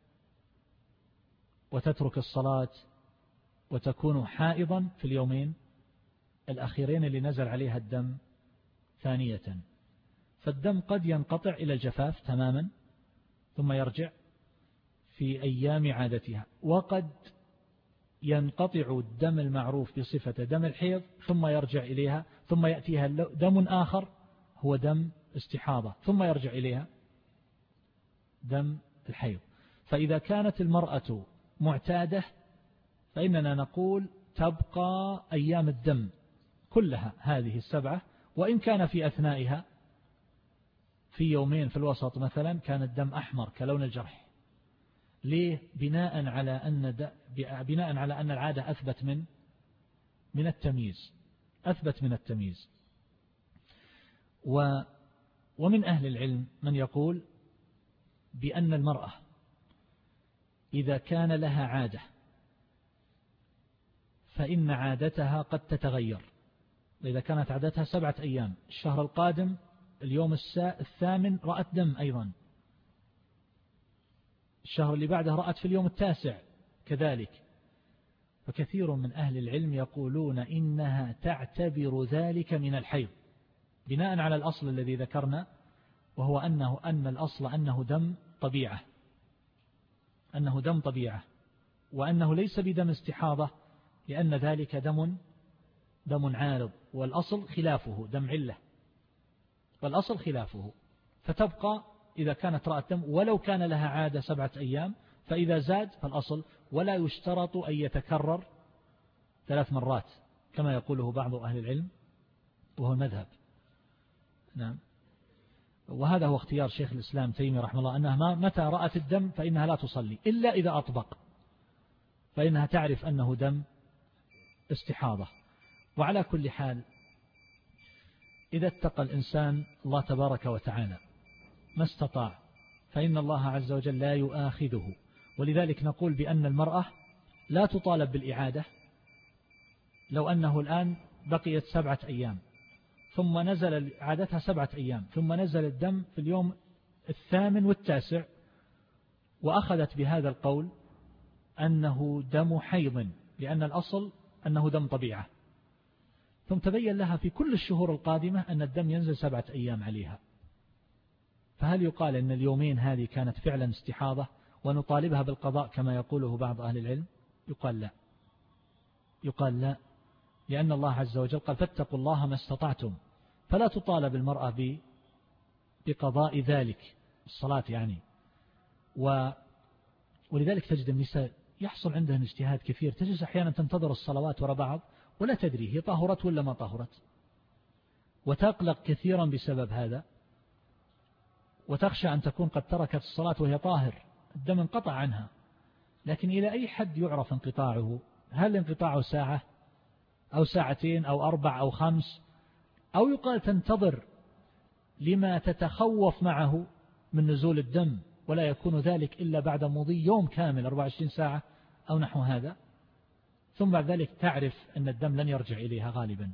وتترك الصلاة وتكون حائضا في اليومين الأخيرين اللي نزل عليها الدم ثانية. فالدم قد ينقطع إلى الجفاف تماما ثم يرجع في أيام عادتها، وقد ينقطع الدم المعروف بصفة دم الحيض ثم يرجع إليها، ثم يأتيها دم آخر هو دم استحاضة ثم يرجع إليها دم الحيض. فإذا كانت المرأة معتادة فإننا نقول تبقى أيام الدم كلها هذه السبعة، وإن كان في أثنائها في يومين في الوسط مثلا كان الدم أحمر كلون الجرح. ليه؟ بناء على أن بناء على أن العادة أثبت من من التمييز أثبت من التمييز. و ومن أهل العلم من يقول بأن المرأة إذا كان لها عادة فإن عادتها قد تتغير. إذا كانت عادتها سبعة أيام، الشهر القادم اليوم الثامن رأت دم أيضا، الشهر اللي بعده رأت في اليوم التاسع كذلك، فكثير من أهل العلم يقولون إنها تعتبر ذلك من الحيض بناء على الأصل الذي ذكرنا، وهو أنه أن الأصل أنه دم طبيعة أنه دم طبيعة وأنه ليس بدم استحاضة، لأن ذلك دم دم عارض، والأصل خلافه دم علة، والأصل خلافه. فتبقى إذا كانت رأت دم ولو كان لها عادة سبعة أيام، فإذا زاد فالأصل، ولا يشترط أن يتكرر ثلاث مرات كما يقوله بعض أهل العلم وهو المذهب. نعم وهذا هو اختيار شيخ الإسلام تيمية رحمه الله، أنها متى رأت الدم فإنها لا تصلي إلا إذا أطبق، فإنها تعرف أنه دم استحاضة. وعلى كل حال إذا اتقى الإنسان الله تبارك وتعالى ما استطاع فإن الله عز وجل لا يؤاخذه. ولذلك نقول بأن المرأة لا تطالب بالإعادة لو أنه الآن بقيت سبعة أيام ثم نزل عادتها سبعة أيام، ثم نزل الدم في اليوم الثامن والتاسع، وأخذت بهذا القول أنه دم حيض لأن الأصل أنه دم طبيعة، ثم تبين لها في كل الشهور القادمة أن الدم ينزل سبعة أيام عليها، فهل يقال أن اليومين هذه كانت فعلا استحاضة ونطالبها بالقضاء كما يقوله بعض أهل العلم؟ يقال لا، يقال لا، لأن الله عز وجل قال فاتقوا الله ما استطعتم، فلا تطالب المرأة بقضاء ذلك الصلاة يعني. و ولذلك تجد النساء يحصل عندهن اجتهاد كثير، تجلس أحيانا تنتظر الصلوات وراء بعض ولا تدري هي طهرت ولا ما طهرت، وتقلق كثيرا بسبب هذا، وتخشى أن تكون قد تركت الصلاة وهي طاهر، الدم انقطع عنها. لكن إلى أي حد يعرف انقطاعه؟ هل انقطاعه ساعة أو ساعتين أو أربع أو خمس، أو يقال تنتظر لما تتخوف معه من نزول الدم ولا يكون ذلك إلا بعد مضي يوم كامل أربعة وعشرين ساعة أو نحو هذا، ثم بعد ذلك تعرف أن الدم لن يرجع إليها غالبا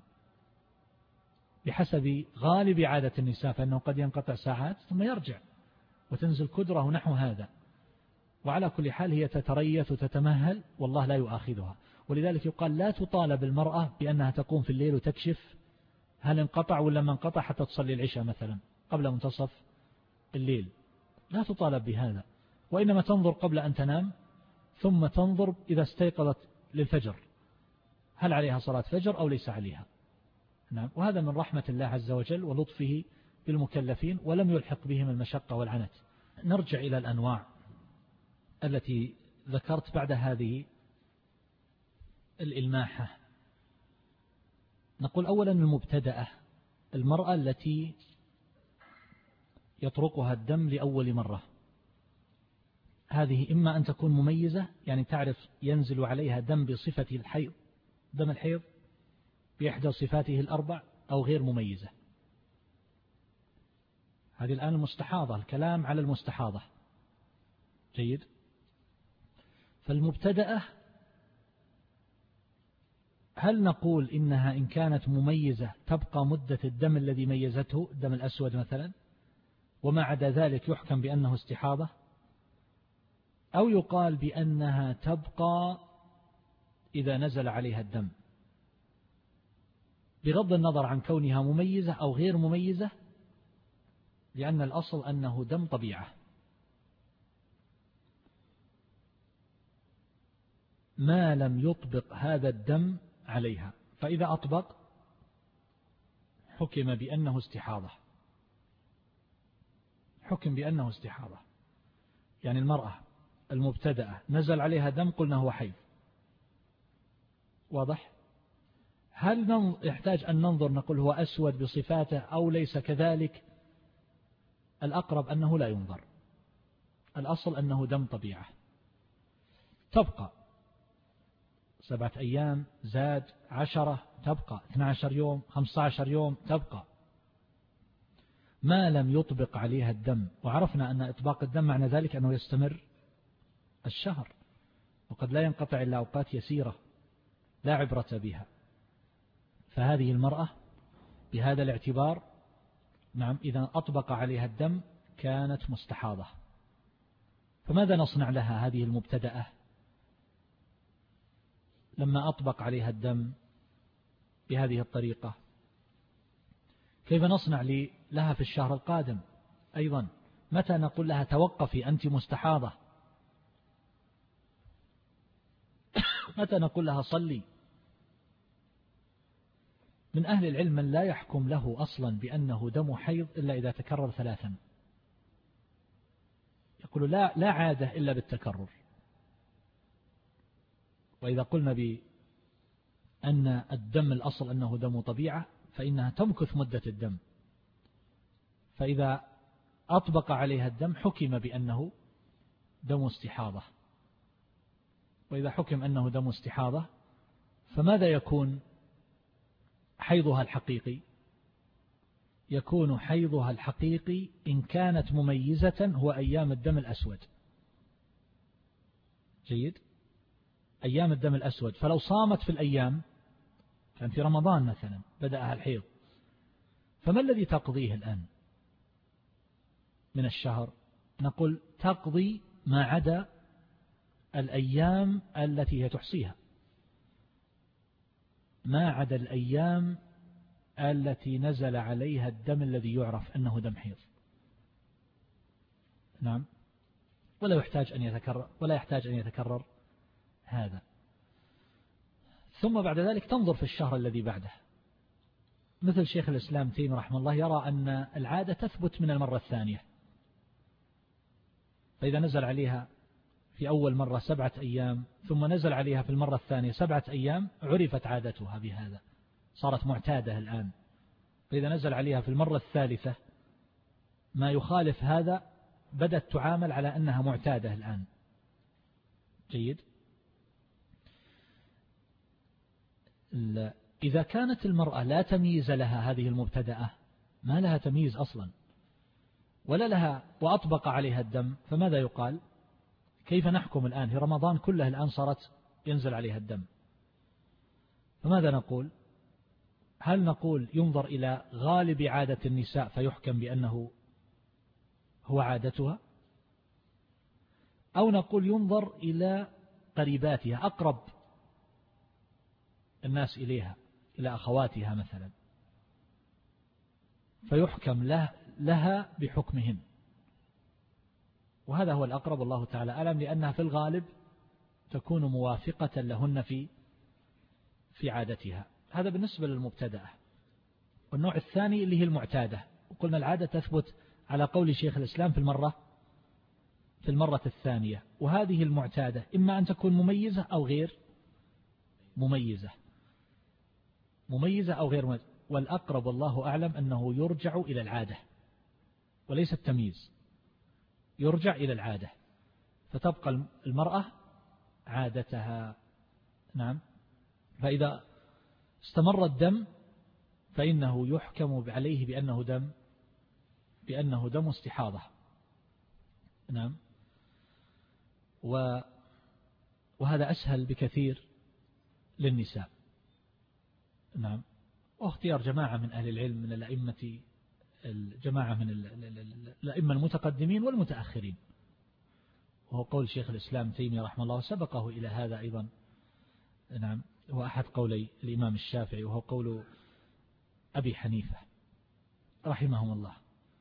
بحسب غالب عادة النساء، فإنه قد ينقطع ساعات ثم يرجع وتنزل كدرة ونحو هذا. وعلى كل حال هي تتريث وتتمهل والله لا يؤاخذها، ولذلك يقال لا تطالب المرأة بأنها تقوم في الليل وتكشف هل انقطع ولا ما انقطع حتى تصلي العشاء مثلا قبل منتصف الليل، لا تطالب بهذا، وإنما تنظر قبل أن تنام، ثم تنظر إذا استيقظت للفجر هل عليها صلاة فجر أو ليس عليها. نعم، وهذا من رحمة الله عز وجل ولطفه بالمكلفين، ولم يلحق بهم المشقة والعنت. نرجع إلى الأنواع التي ذكرت بعد هذه الإلماحة. نقول أولا المبتدأة، المرأة التي يطرقها الدم لأول مرة، هذه إما أن تكون مميزة يعني تعرف ينزل عليها دم بصفة الحيض، دم الحيض بإحدى صفاته الأربع، أو غير مميزة. هذه الآن المستحاضة، الكلام على المستحاضة. جيد. فالمبتدأة هل نقول إنها إن كانت مميزة تبقى مدة الدم الذي ميزته، الدم الأسود مثلا، وما عدا ذلك يحكم بأنه استحاضة، أو يقال بأنها تبقى إذا نزل عليها الدم بغض النظر عن كونها مميزة أو غير مميزة، لأن الأصل أنه دم طبيعة. ما لم يطبق هذا الدم عليها، فإذا أطبق حكم بأنه استحاضة، حكم بأنه استحاضة. يعني المرأة المبتدأة نزل عليها دم قلنا هو حيض، واضح؟ هل يحتاج أن ننظر نقول هو أسود بصفاته أو ليس كذلك؟ الأقرب أنه لا ينظر، الأصل أنه دم طبيعة. تبقى سبعة أيام، زاد عشرة تبقى، اثنى عشر يوم، خمسة عشر يوم تبقى، ما لم يطبق عليها الدم. وعرفنا أن إطباق الدم معنى ذلك أنه يستمر الشهر، وقد لا ينقطع إلا أوقات يسيرة لا عبرة بها. فهذه المرأة بهذا الاعتبار نعم إذا أطبق عليها الدم كانت مستحاضة. فماذا نصنع لها هذه المبتدأة لما أطبق عليها الدم بهذه الطريقة؟ كيف نصنع لها في الشهر القادم أيضا؟ متى نقول لها توقفي أنت مستحاضة؟ متى نقول لها صلي؟ من أهل العلم من لا يحكم له أصلا بأنه دم حيض إلا إذا تكرر ثلاثا، يقول لا, لا عادة إلا بالتكرر. وإذا قلنا بأن الدم الأصل أنه دم طبيعة فإنها تمكث مدة الدم، فإذا أطبق عليها الدم حكم بأنه دم استحاضة. وإذا حكم أنه دم استحاضة فماذا يكون حيضها الحقيقي؟ يكون حيضها الحقيقي إن كانت مميزة هو أيام الدم الأسود. جيد، أيام الدم الأسود. فلو صامت في الأيام، كان في رمضان مثلا بدأها الحيض، فما الذي تقضيه الآن من الشهر؟ نقول تقضي ما عدا الأيام التي هي تحصيها، ما عدا الأيام التي نزل عليها الدم الذي يعرف أنه دم حيض. نعم، ولا يحتاج أن يتكرر ولا يحتاج أن يتكرر هذا. ثم بعد ذلك تنظر في الشهر الذي بعده، مثل شيخ الإسلام تيمية رحمه الله يرى أن العادة تثبت من المرة الثانية، فإذا نزل عليها في أول مرة سبعة أيام ثم نزل عليها في المرة الثانية سبعة أيام عرفت عادتها بهذا، صارت معتادة الآن. فإذا نزل عليها في المرة الثالثة ما يخالف هذا بدأت تعامل على أنها معتادة الآن. جيد. إذا كانت المرأة لا تمييز لها هذه المبتدأة، ما لها تمييز أصلا ولا لها وأطبق عليها الدم، فماذا يقال؟ كيف نحكم الآن في رمضان كله الآن صارت ينزل عليها الدم؟ فماذا نقول؟ هل نقول ينظر إلى غالب عادة النساء فيحكم بأنه هو عادتها، أو نقول ينظر إلى قريباتها أقرب الناس إليها إلى أخواتها مثلا فيحكم له لها بحكمهن؟ وهذا هو الأقرب والله تعالى أعلم، لأنها في الغالب تكون موافقة لهن في في عادتها. هذا بالنسبة للمبتدأة. والنوع الثاني اللي هي المعتادة، وقلنا العادة تثبت على قول شيخ الإسلام في المرة في المرة الثانية، وهذه المعتادة إما أن تكون مميزة أو غير مميزة مميزة أو غير مميزة، والأقرب والله أعلم أنه يرجع إلى العادة وليس التمييز، يرجع إلى العادة، فتبقى المرأة عادتها. نعم. فإذا استمر الدم فإنه يحكم عليه بأنه دم بأنه دم استحاضة. نعم. و وهذا أسهل بكثير للنساء. نعم. واختيار جماعة من أهل العلم من الأئمة الجماعة من الأئمة المتقدمين والمتأخرين، وهو قول شيخ الإسلام تيمية رحمه الله، وسبقه إلى هذا أيضا. نعم. هو أحد قولي الإمام الشافعي، وهو قول أبي حنيفة رحمهم الله.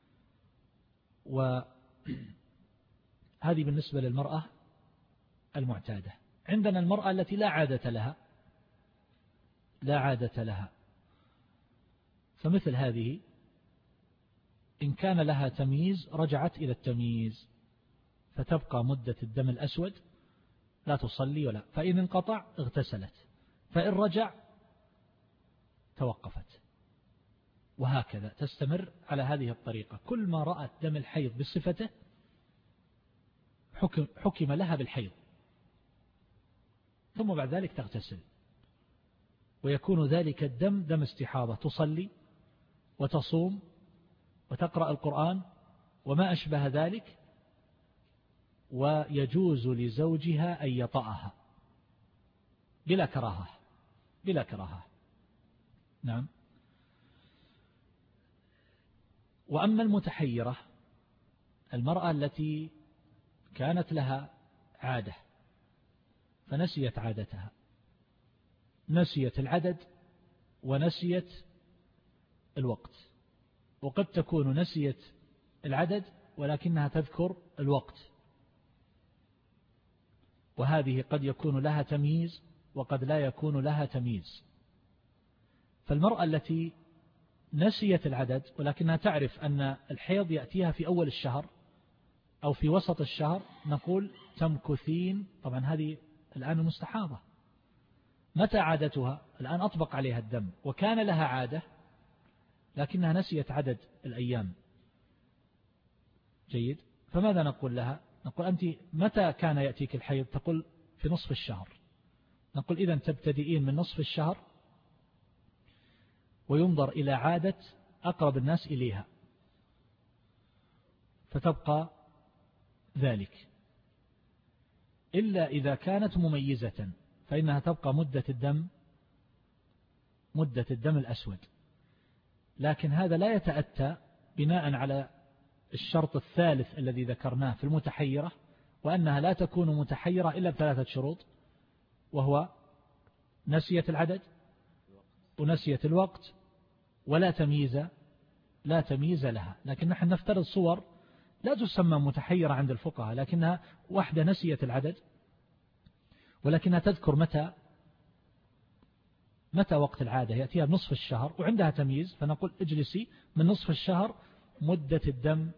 وهذه بالنسبة للمرأة المعتادة. عندنا المرأة التي لا عادة لها لا عادة لها فمثل هذه إن كان لها تمييز رجعت إلى التمييز، فتبقى مدة الدم الأسود لا تصلي ولا، فإن انقطع اغتسلت، فإن رجع توقفت، وهكذا تستمر على هذه الطريقة. كل ما رأت دم الحيض بصفته حكم, حكم لها بالحيض، ثم بعد ذلك تغتسل، ويكون ذلك الدم دم استحاضة، تصلي وتصوم وتقرأ القرآن وما أشبه ذلك، ويجوز لزوجها أن يطأها بلا كراهة بلا كراهة. نعم. وأما المتحيرة، المرأة التي كانت لها عادة فنسيت عادتها، نسيت العدد ونسيت الوقت، وقد تكون نسيت العدد ولكنها تذكر الوقت، وهذه قد يكون لها تمييز وقد لا يكون لها تمييز. فالمرأة التي نسيت العدد ولكنها تعرف أن الحيض يأتيها في أول الشهر أو في وسط الشهر، نقول تمكثين. طبعا هذه الآن المستحاضة متى عادتها؟ الآن أطبق عليها الدم وكان لها عادة لكنها نسيت عدد الأيام. جيد. فماذا نقول لها؟ نقول أنت متى كان يأتيك الحيض؟ تقول في نصف الشهر. نقول إذن تبتدئين من نصف الشهر، وينظر إلى عادة أقرب الناس إليها فتبقى ذلك، إلا إذا كانت مميزة فإنها تبقى مدة الدم مدة الدم الأسود. لكن هذا لا يتأتى بناء على الشرط الثالث الذي ذكرناه في المتحيرة، وأنها لا تكون متحيرة إلا بثلاثة شروط، وهو نسية العدد ونسية الوقت ولا تمييز لا تمييز لها. لكن نحن نفترض صور لا تسمى متحيرة عند الفقهاء، لكنها واحدة نسية العدد ولكنها تذكر متى متى وقت العادة، يأتيها بنصف الشهر وعندها تمييز، فنقول اجلسي من نصف الشهر مدة الدم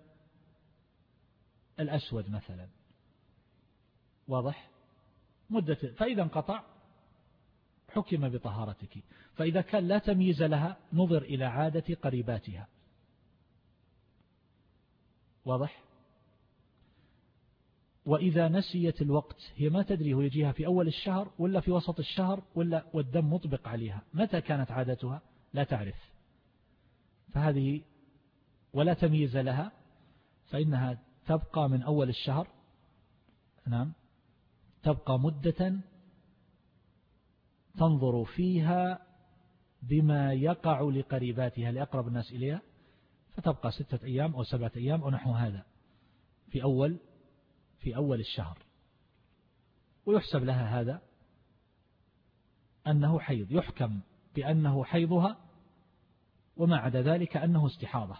الأسود مثلا، واضح؟ مدة، فإذا انقطع حكم بطهارتك. فإذا كان لا تمييز لها نظر إلى عادة قريباتها، واضح؟ وإذا نسيت الوقت، هي ما تدري هو يجيها في أول الشهر ولا في وسط الشهر ولا والدم مطبق عليها، متى كانت عادتها لا تعرف، فهذه ولا تمييز لها، فإنها تبقى من أول الشهر، نعم، تبقى مدة تنظر فيها بما يقع لقريباتها لأقرب الناس إليها، فتبقى ستة أيام أو سبعة أيام أو نحو هذا في أول في أول الشهر، ويحسب لها هذا أنه حيض، يحكم بأنه حيضها، وما عدا ذلك أنه استحاضة.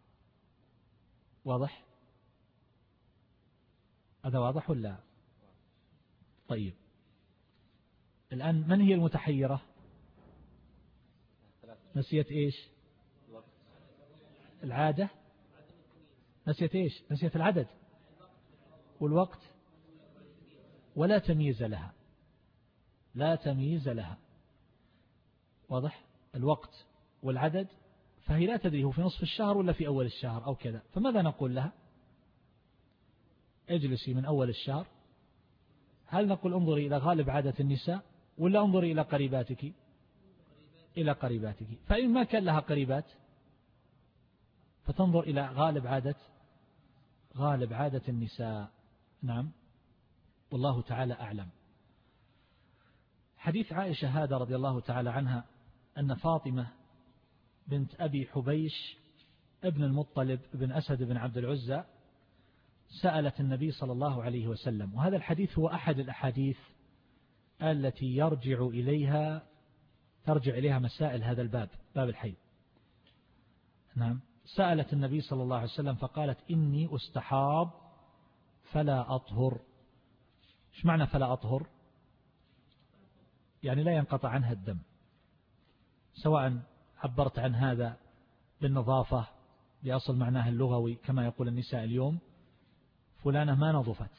واضح؟ هذا واضح ولا؟ طيب، الآن من هي المتحيرة؟ نسيت إيش؟ العادة. نسيت إيش؟ نسيت العدد والوقت ولا تمييز لها، لا تمييز لها، واضح؟ الوقت والعدد، فهي لا تدري هو في نصف الشهر ولا في أول الشهر أو كذا، فماذا نقول لها؟ اجلسي من أول الشهر. هل نقول انظري إلى غالب عادة النساء ولا انظري إلى قريباتك؟ إلى قريباتك. فإن ما كان لها قريبات فتنظر إلى غالب عادة غالب عادة النساء. نعم، والله تعالى أعلم. حديث عائشة هذا رضي الله تعالى عنها أن فاطمة بنت أبي حبيش ابن المطلب بن أسد بن عبد العزى سألت النبي صلى الله عليه وسلم، وهذا الحديث هو أحد الأحاديث التي يرجع إليها ترجع إليها مسائل هذا الباب، باب الحيض. نعم، سألت النبي صلى الله عليه وسلم فقالت إني أستحاض فلا أطهر. إيش معنى فلا أطهر؟ يعني لا ينقطع عنها الدم، سواء عبرت عن هذا بالنظافة بأصل معناها اللغوي كما يقول النساء اليوم، فلانة ما نظفت،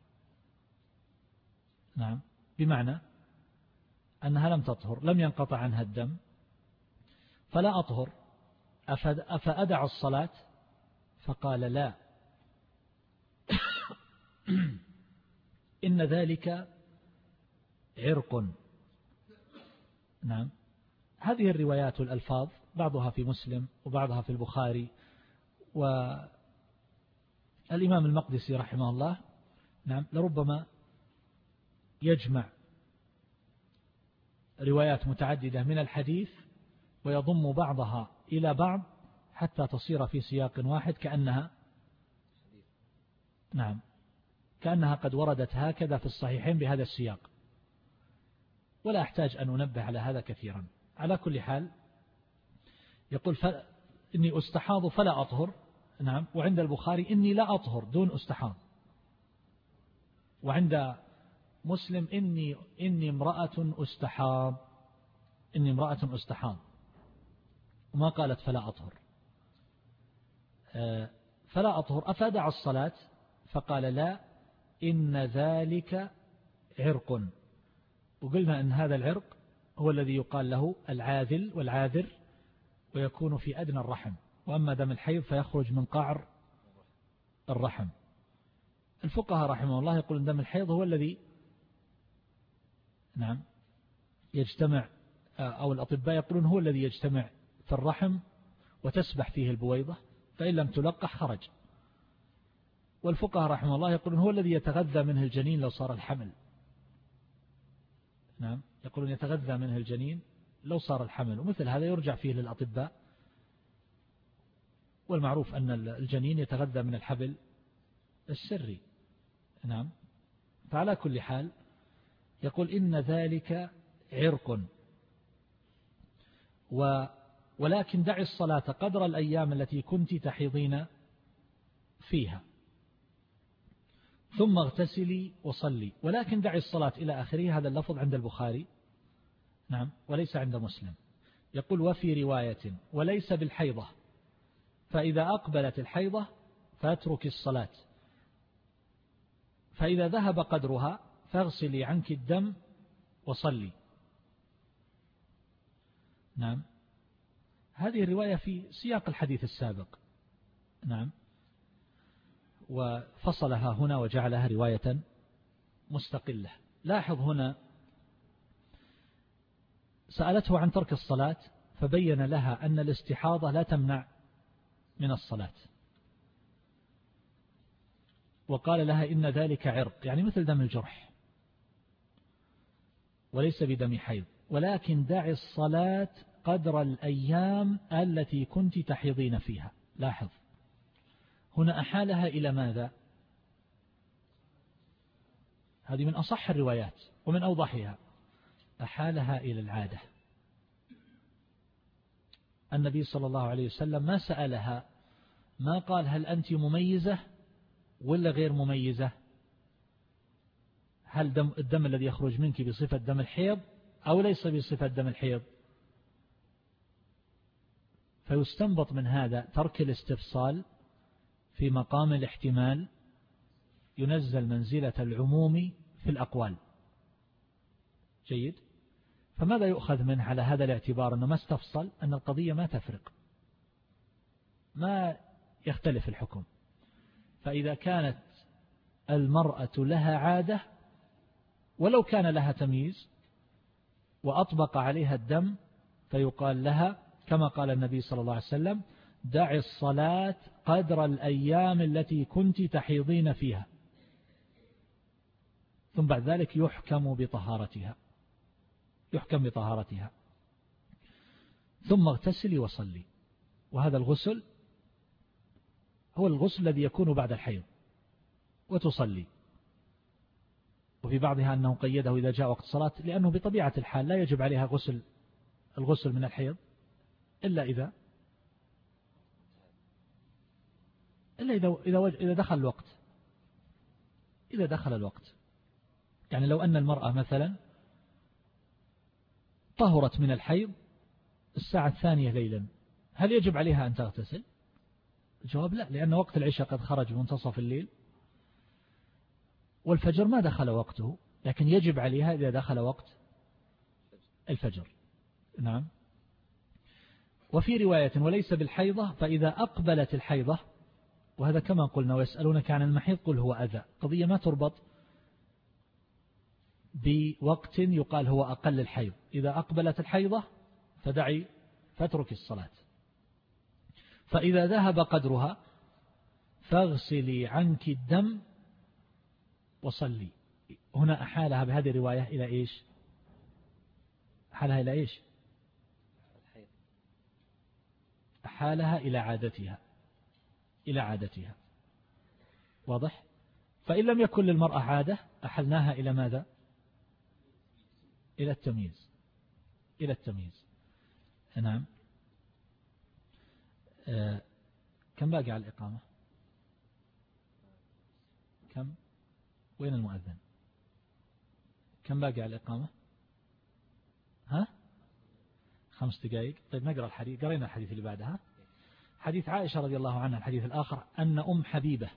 نعم، بمعنى أنها لم تطهر، لم ينقطع عنها الدم، فلا أطهر. أفأدع الصلاة؟ فقال لا، إن ذلك عرق. نعم، هذه الروايات والألفاظ بعضها في مسلم وبعضها في البخاري، والإمام المقدسي رحمه الله نعم لربما يجمع روايات متعددة من الحديث ويضم بعضها إلى بعض حتى تصير في سياق واحد كأنها نعم كأنها قد وردت هكذا في الصحيحين بهذا السياق، ولا أحتاج أن أنبه على هذا كثيرا. على كل حال يقول إني أستحاض فلا أطهر، نعم، وعند البخاري إني لا أطهر دون أستحاض، وعند مسلم إني إني امرأة أستحاض إني امرأة أستحاض، وما قالت فلا أطهر. فلا أطهر أفادع الصلاة؟ فقال لا، إن ذلك عرق. وقلنا أن هذا العرق هو الذي يقال له العاذل والعاذر، ويكون في أدنى الرحم، وأما دم الحيض فيخرج من قعر الرحم. الفقهاء رحمه الله يقول أن دم الحيض هو الذي نعم يجتمع، أو الأطباء يقولون هو الذي يجتمع في الرحم وتسبح فيه البويضة، فإن لم تلقح خرج. والفقهاء رحمه الله يقولون هو الذي يتغذى منه الجنين لو صار الحمل، نعم، يقولون يتغذى منه الجنين لو صار الحمل، ومثل هذا يرجع فيه للأطباء والمعروف أن الجنين يتغذى من الحبل السري. نعم. فعلى كل حال يقول إن ذلك عرق، و ولكن دع الصلاة قدر الأيام التي كنت تحيضين فيها ثم اغتسلي وصلي، ولكن دع الصلاة إلى آخره. هذا اللفظ عند البخاري نعم وليس عند مسلم. يقول وفي رواية وليس بالحيضة، فإذا أقبلت الحيضة فاترك الصلاة، فإذا ذهب قدرها فاغسلي عنك الدم وصلي. نعم. هذه الرواية في سياق الحديث السابق. نعم. وفصلها هنا وجعلها رواية مستقلة. لاحظ هنا سألته عن ترك الصلاة فبين لها أن الاستحاضة لا تمنع من الصلاة، وقال لها إن ذلك عرق، يعني مثل دم الجرح وليس بدم حيض، ولكن دع الصلاة قدر الأيام التي كنت تحيضين فيها. لاحظ هنا أحالها إلى ماذا؟ هذه من أصح الروايات ومن أوضحها. أحالها إلى العادة. النبي صلى الله عليه وسلم ما سألها، ما قال هل أنت مميزة ولا غير مميزة، هل دم الدم الذي يخرج منك بصفة دم الحيض أو ليس بصفة دم الحيض. فيستنبط من هذا ترك الاستفصال في مقام الاحتمال ينزل منزلة العموم في الأقوال. جيد. فماذا يؤخذ منه على هذا الاعتبار أنه ما استفصل؟ أن القضية ما تفرق، ما يختلف الحكم. فإذا كانت المرأة لها عادة ولو كان لها تمييز وأطبق عليها الدم فيقال لها كما قال النبي صلى الله عليه وسلم دع الصلاة قدر الأيام التي كنت تحيضين فيها، ثم بعد ذلك يحكم بطهارتها يحكم بطهارتها ثم اغتسلي وصلي. وهذا الغسل هو الغسل الذي يكون بعد الحيض وتصلي. وفي بعضها أنه قيده إذا جاء وقت الصلاة، لأنه بطبيعة الحال لا يجب عليها غسل الغسل من الحيض إلا إذا إلا إذا إذا إذا دخل الوقت إذا دخل الوقت. يعني لو أن المرأة مثلا طهرت من الحيض الساعة الثانية ليلا، هل يجب عليها أن تغتسل؟ الجواب لا، لأن وقت العشاء قد خرج منتصف الليل والفجر ما دخل وقته، لكن يجب عليها إذا دخل وقت الفجر. نعم. وفي رواية وليس بالحيضة، فإذا أقبلت الحيضة، وهذا كما قلنا ويسألونك عن المحيض قل هو أذى، قضية ما تربط بوقت يقال هو أقل الحيض. إذا أقبلت الحيضة فدعي فاترك الصلاة. فإذا ذهب قدرها فاغسلي عنك الدم وصلي. هنا أحالها بهذه الرواية إلى إيش؟ أحالها إلى إيش؟ أحالها إلى عادتها إلى عادتها. واضح؟ فإن لم يكن للمرأة عادة أحلناها إلى ماذا؟ إلى التمييز إلى التمييز. نعم. آه كم باقي على الإقامة؟ كم؟ وين المؤذن؟ كم باقي على الإقامة؟ ها؟ خمس دقائق. طيب نقرأ الحديث. قرينا الحديث اللي بعدها، حديث عائشة رضي الله عنها. الحديث الآخر أن أم حبيبة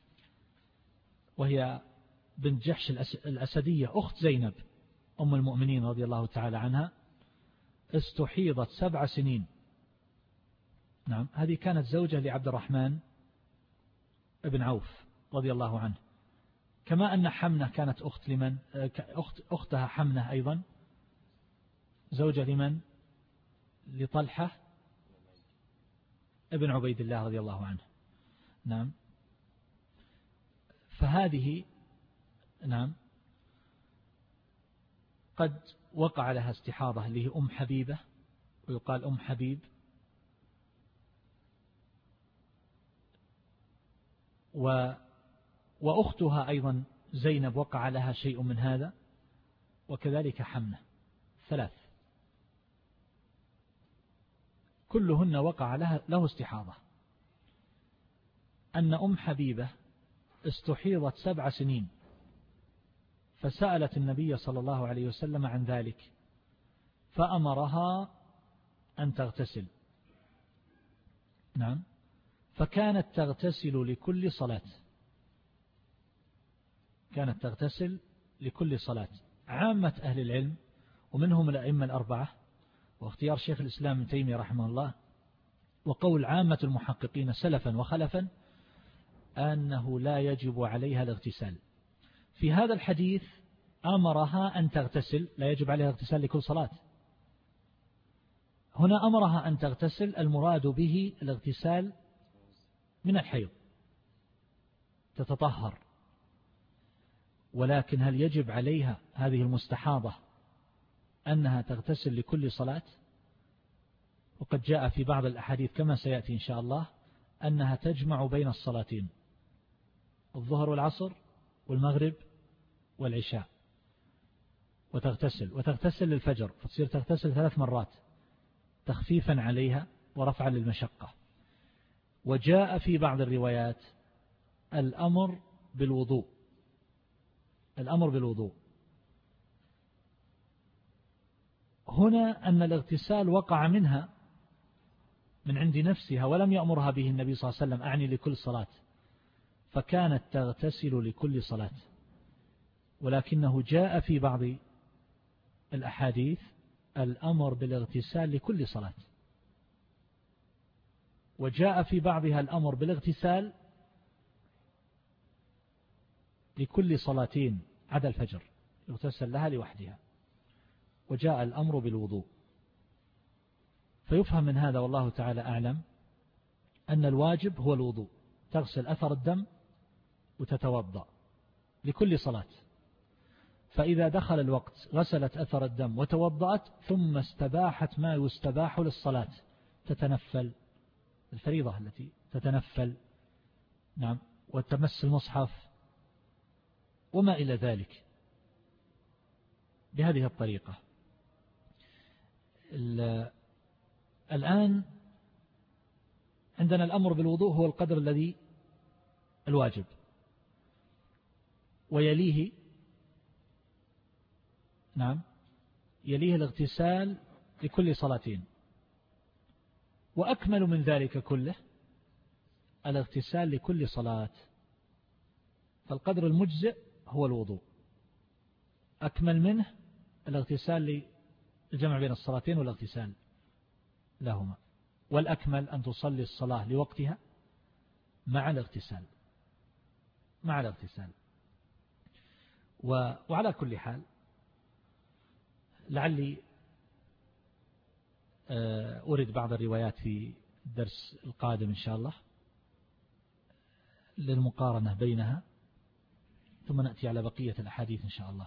وهي بنت جحش الأسدية أخت زينب أم المؤمنين رضي الله تعالى عنها استحيضت سبع سنين. نعم. هذه كانت زوجة لعبد الرحمن ابن عوف رضي الله عنه، كما أن حمنة كانت أخت لمن أخت أختها حمنة أيضا زوجة لمن لطلحة ابن عبيد الله رضي الله عنه. نعم. فهذه نعم قد وقع لها استحاضة اللي هي أم حبيبة، ويقال أم حبيب. و وأختها أيضا زينب وقع لها شيء من هذا، وكذلك حمنة، ثلاث كلهن وقع لها له استحاضة. أن أم حبيبة استحيضت سبع سنين فسألت النبي صلى الله عليه وسلم عن ذلك فأمرها أن تغتسل. نعم. فكانت تغتسل لكل صلاة، كانت تغتسل لكل صلاة. عامة أهل العلم ومنهم الأئمة الأربعة واختيار شيخ الإسلام ابن تيمية رحمه الله وقول عامة المحققين سلفا وخلفا أنه لا يجب عليها الاغتسال. في هذا الحديث أمرها أن تغتسل، لا يجب عليها الاغتسال لكل صلاة. هنا أمرها أن تغتسل، المراد به الاغتسال من الحيض، تتطهر. ولكن هل يجب عليها هذه المستحاضة أنها تغتسل لكل صلاة؟ وقد جاء في بعض الأحاديث كما سيأتي إن شاء الله أنها تجمع بين الصلاتين، الظهر والعصر والمغرب والعشاء، وتغتسل وتغتسل للفجر، فتصير تغتسل ثلاث مرات تخفيفا عليها ورفعا للمشقة. وجاء في بعض الروايات الأمر بالوضوء، الأمر بالوضوء. هنا أن الاغتسال وقع منها من عند نفسها ولم يأمرها به النبي صلى الله عليه وسلم، أعني لكل صلاة، فكانت تغتسل لكل صلاة. ولكنه جاء في بعض الأحاديث الأمر بالاغتسال لكل صلاة، وجاء في بعضها الأمر بالاغتسال لكل صلاتين عدا الفجر، يغتسل لها لوحدها، وجاء الأمر بالوضوء. فيفهم من هذا والله تعالى أعلم أن الواجب هو الوضوء، تغسل أثر الدم وتتوضأ لكل صلاة. فإذا دخل الوقت غسلت أثر الدم وتوضأت ثم استباحت ما يستباح للصلاة، تتنفل الفريضة التي تتنفل، نعم، وتمس المصحف وما إلى ذلك بهذه الطريقة. الآن عندنا الأمر بالوضوء هو القدر الذي الواجب، ويليه نعم يليه الاغتسال لكل صلاتين، وأكمل من ذلك كله الاغتسال لكل صلاة. فالقدر المجزئ هو الوضوء، أكمل منه الاغتسال للجمع بين الصلاتين والاغتسال لهما، والأكمل أن تصلي الصلاة لوقتها مع الاغتسال مع الاغتسال. وعلى كل حال لعلي أريد بعض الروايات في الدرس القادم إن شاء الله للمقارنة بينها، ثم نأتي على بقية الأحاديث إن شاء الله.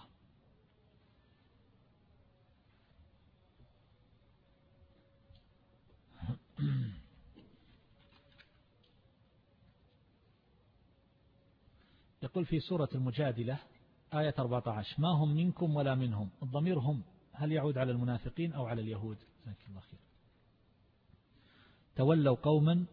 يقول في سورة المجادلة آية أربعة عشر: ما هم منكم ولا منهم. الضمير هم هل يعود على المنافقين أو على اليهود؟ جزاك الله خير. تولوا قوما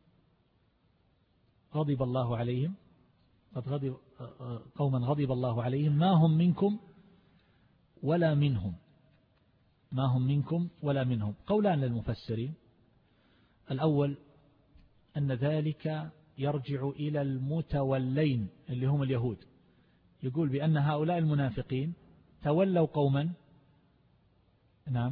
غضب الله عليهم قد غضب قوما غضب الله عليهم ما هم منكم ولا منهم. ما هم منكم ولا منهم. قولان للمفسرين: الأول أن ذلك يرجع إلى المتولين اللي هم اليهود، يقول بأن هؤلاء المنافقين تولوا قوما، نعم،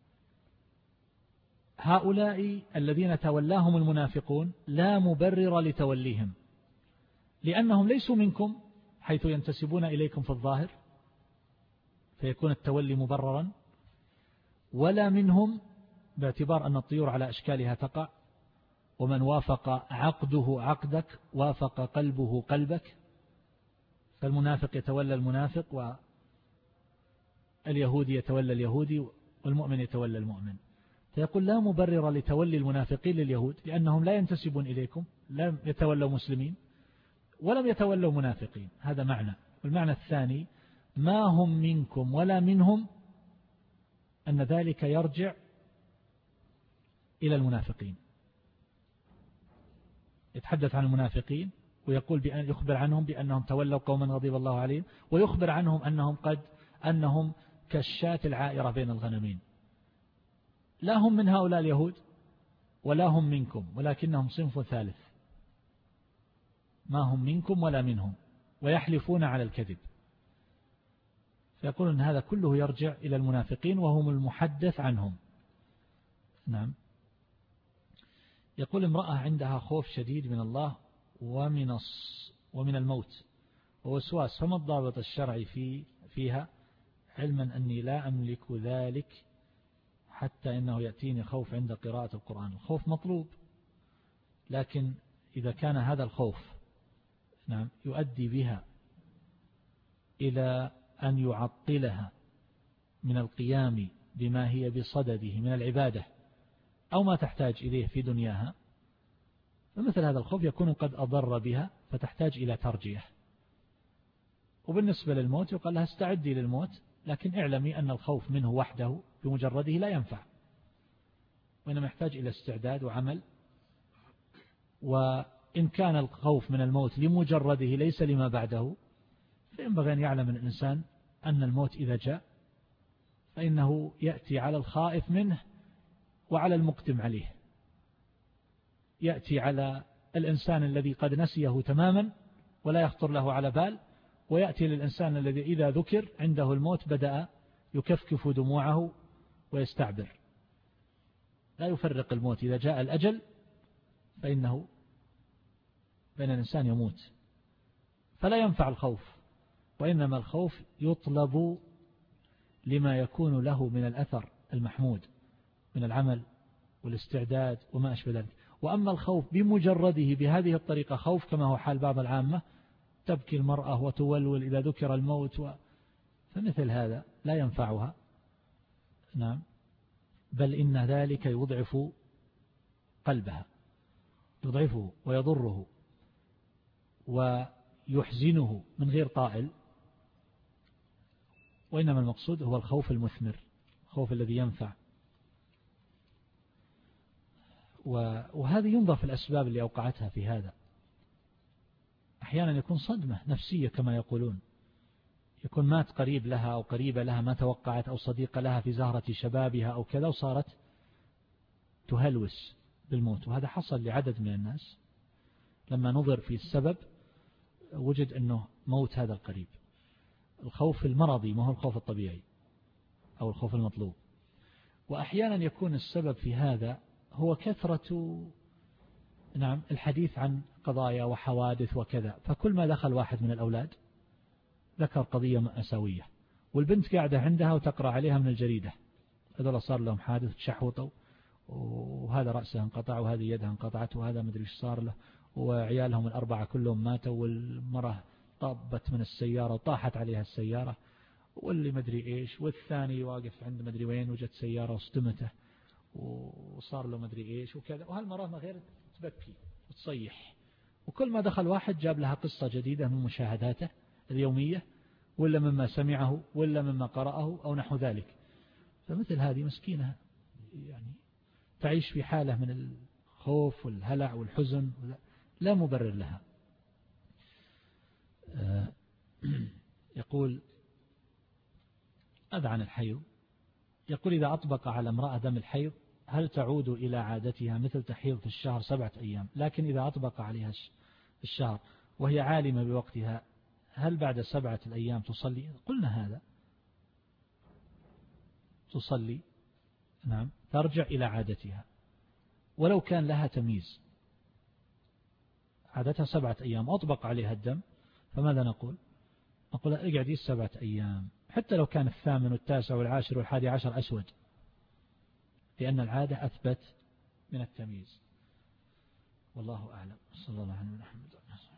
هؤلاء الذين تولاهم المنافقون لا مبرر لتوليهم، لأنهم ليسوا منكم حيث ينتسبون إليكم في الظاهر فيكون التولي مبررا، ولا منهم باعتبار أن الطيور على أشكالها تقع، ومن وافق عقده عقدك وافق قلبه قلبك، فالمنافق يتولى المنافق واليهودي يتولى اليهودي والمؤمن يتولى المؤمن. فيقول لا مبرر لتولي المنافقين لليهود لأنهم لا ينتسبون إليكم، لا يتولوا مسلمين، ولم يتولوا منافقين، هذا معنى. والمعنى الثاني ما هم منكم ولا منهم، أن ذلك يرجع إلى المنافقين. يتحدث عن المنافقين ويقول بأن يخبر عنهم بأنهم تولوا قوما غضب الله عليهم، ويخبر عنهم أنهم قد أنهم كالشاة العائرة بين الغنمين. لا هم من هؤلاء اليهود ولا هم منكم، ولكنهم صنف ثالث، ما هم منكم ولا منهم، ويحلفون على الكذب. فيقول أن هذا كله يرجع إلى المنافقين وهم المحدث عنهم. نعم. يقول امرأة عندها خوف شديد من الله ومن ومن الموت ووسواس، فما الضابط الشرعي في فيها، علما أني لا أملك ذلك حتى إنه يأتيني خوف عند قراءة القرآن. الخوف مطلوب، لكن إذا كان هذا الخوف نعم يؤدي بها إلى أن يعطلها من القيام بما هي بصدده من العبادة أو ما تحتاج إليه في دنياها، فمثل هذا الخوف يكون قد أضر بها فتحتاج إلى ترجية. وبالنسبة للموت يقال لها استعدي للموت، لكن اعلمي أن الخوف منه وحده بمجرده لا ينفع، وإنما يحتاج إلى استعداد وعمل. وإن كان الخوف من الموت لمجرده ليس لما بعده، فينبغي أن يعلم الإنسان أن الموت إذا جاء فإنه يأتي على الخائف منه وعلى المقدم عليه، يأتي على الإنسان الذي قد نسيه تماما ولا يخطر له على بال، ويأتي للإنسان الذي إذا ذكر عنده الموت بدأ يكفكف دموعه ويستعبر. لا يفرق الموت، إذا جاء الأجل فإنه بين الإنسان يموت، فلا ينفع الخوف، وإنما الخوف يطلب لما يكون له من الأثر المحمود من العمل والاستعداد وما أشبه ذلك. وأما الخوف بمجرده بهذه الطريقة خوف كما هو حال بعض العامة، تبكي المرأة وتولول إذا ذكر الموت و... فمثل هذا لا ينفعها. نعم، بل إن ذلك يضعف قلبها، يضعفه ويضره ويحزنه من غير طائل. وإنما المقصود هو الخوف المثمر، الخوف الذي ينفع. وهذه ينظر في الأسباب اللي أوقعتها في هذا. أحيانا يكون صدمة نفسية كما يقولون، يكون مات قريب لها أو قريبة لها ما توقعت، أو صديقة لها في زهرة شبابها أو كذا، وصارت تهلوس بالموت. وهذا حصل لعدد من الناس، لما نظر في السبب وجد أنه موت هذا القريب. الخوف المرضي ما هو الخوف الطبيعي أو الخوف المطلوب. وأحيانا يكون السبب في هذا هو كثرة نعم الحديث عن قضايا وحوادث وكذا، فكل ما دخل واحد من الأولاد ذكر قضية مأساوية، والبنت قاعدة عندها وتقرأ عليها من الجريدة، هذول صار لهم حادث تشحوطوا، وهذا رأسه انقطع وهذه يدها انقطعت وهذا مدري ايش صار له، وعيالهم الأربعة كلهم ماتوا، والمرة طابت من السيارة وطاحت عليها السيارة، واللي مدري ايش، والثاني واقف عند مدري وين وجت سيارة وصدمته وصار له مدري ايش وكذا. وهالمرة ما غير تبكي وتصيح، وكل ما دخل واحد جاب لها قصة جديدة من مشاهداته اليومية ولا مما سمعه ولا مما قرأه أو نحو ذلك. فمثل هذه مسكينة يعني تعيش في حالة من الخوف والهلع والحزن لا مبرر لها. يقول هذا عن الحيض، يقول إذا أطبق على امرأة دم الحيض هل تعود إلى عادتها مثل تحيض في الشهر سبعة أيام، لكن إذا أطبق عليها الشهر وهي عالمة بوقتها هل بعد سبعة الأيام تصلي؟ قلنا هذا تصلي، نعم، ترجع إلى عادتها ولو كان لها تمييز. عادتها سبعة أيام أطبق عليها الدم، فماذا نقول؟ نقول اقعدي سبعة أيام حتى لو كان الثامن والتاسع والعاشر والحادي عشر أسود، لأن العادة أثبت من التمييز. والله أعلم. صلى الله عليه وسلم.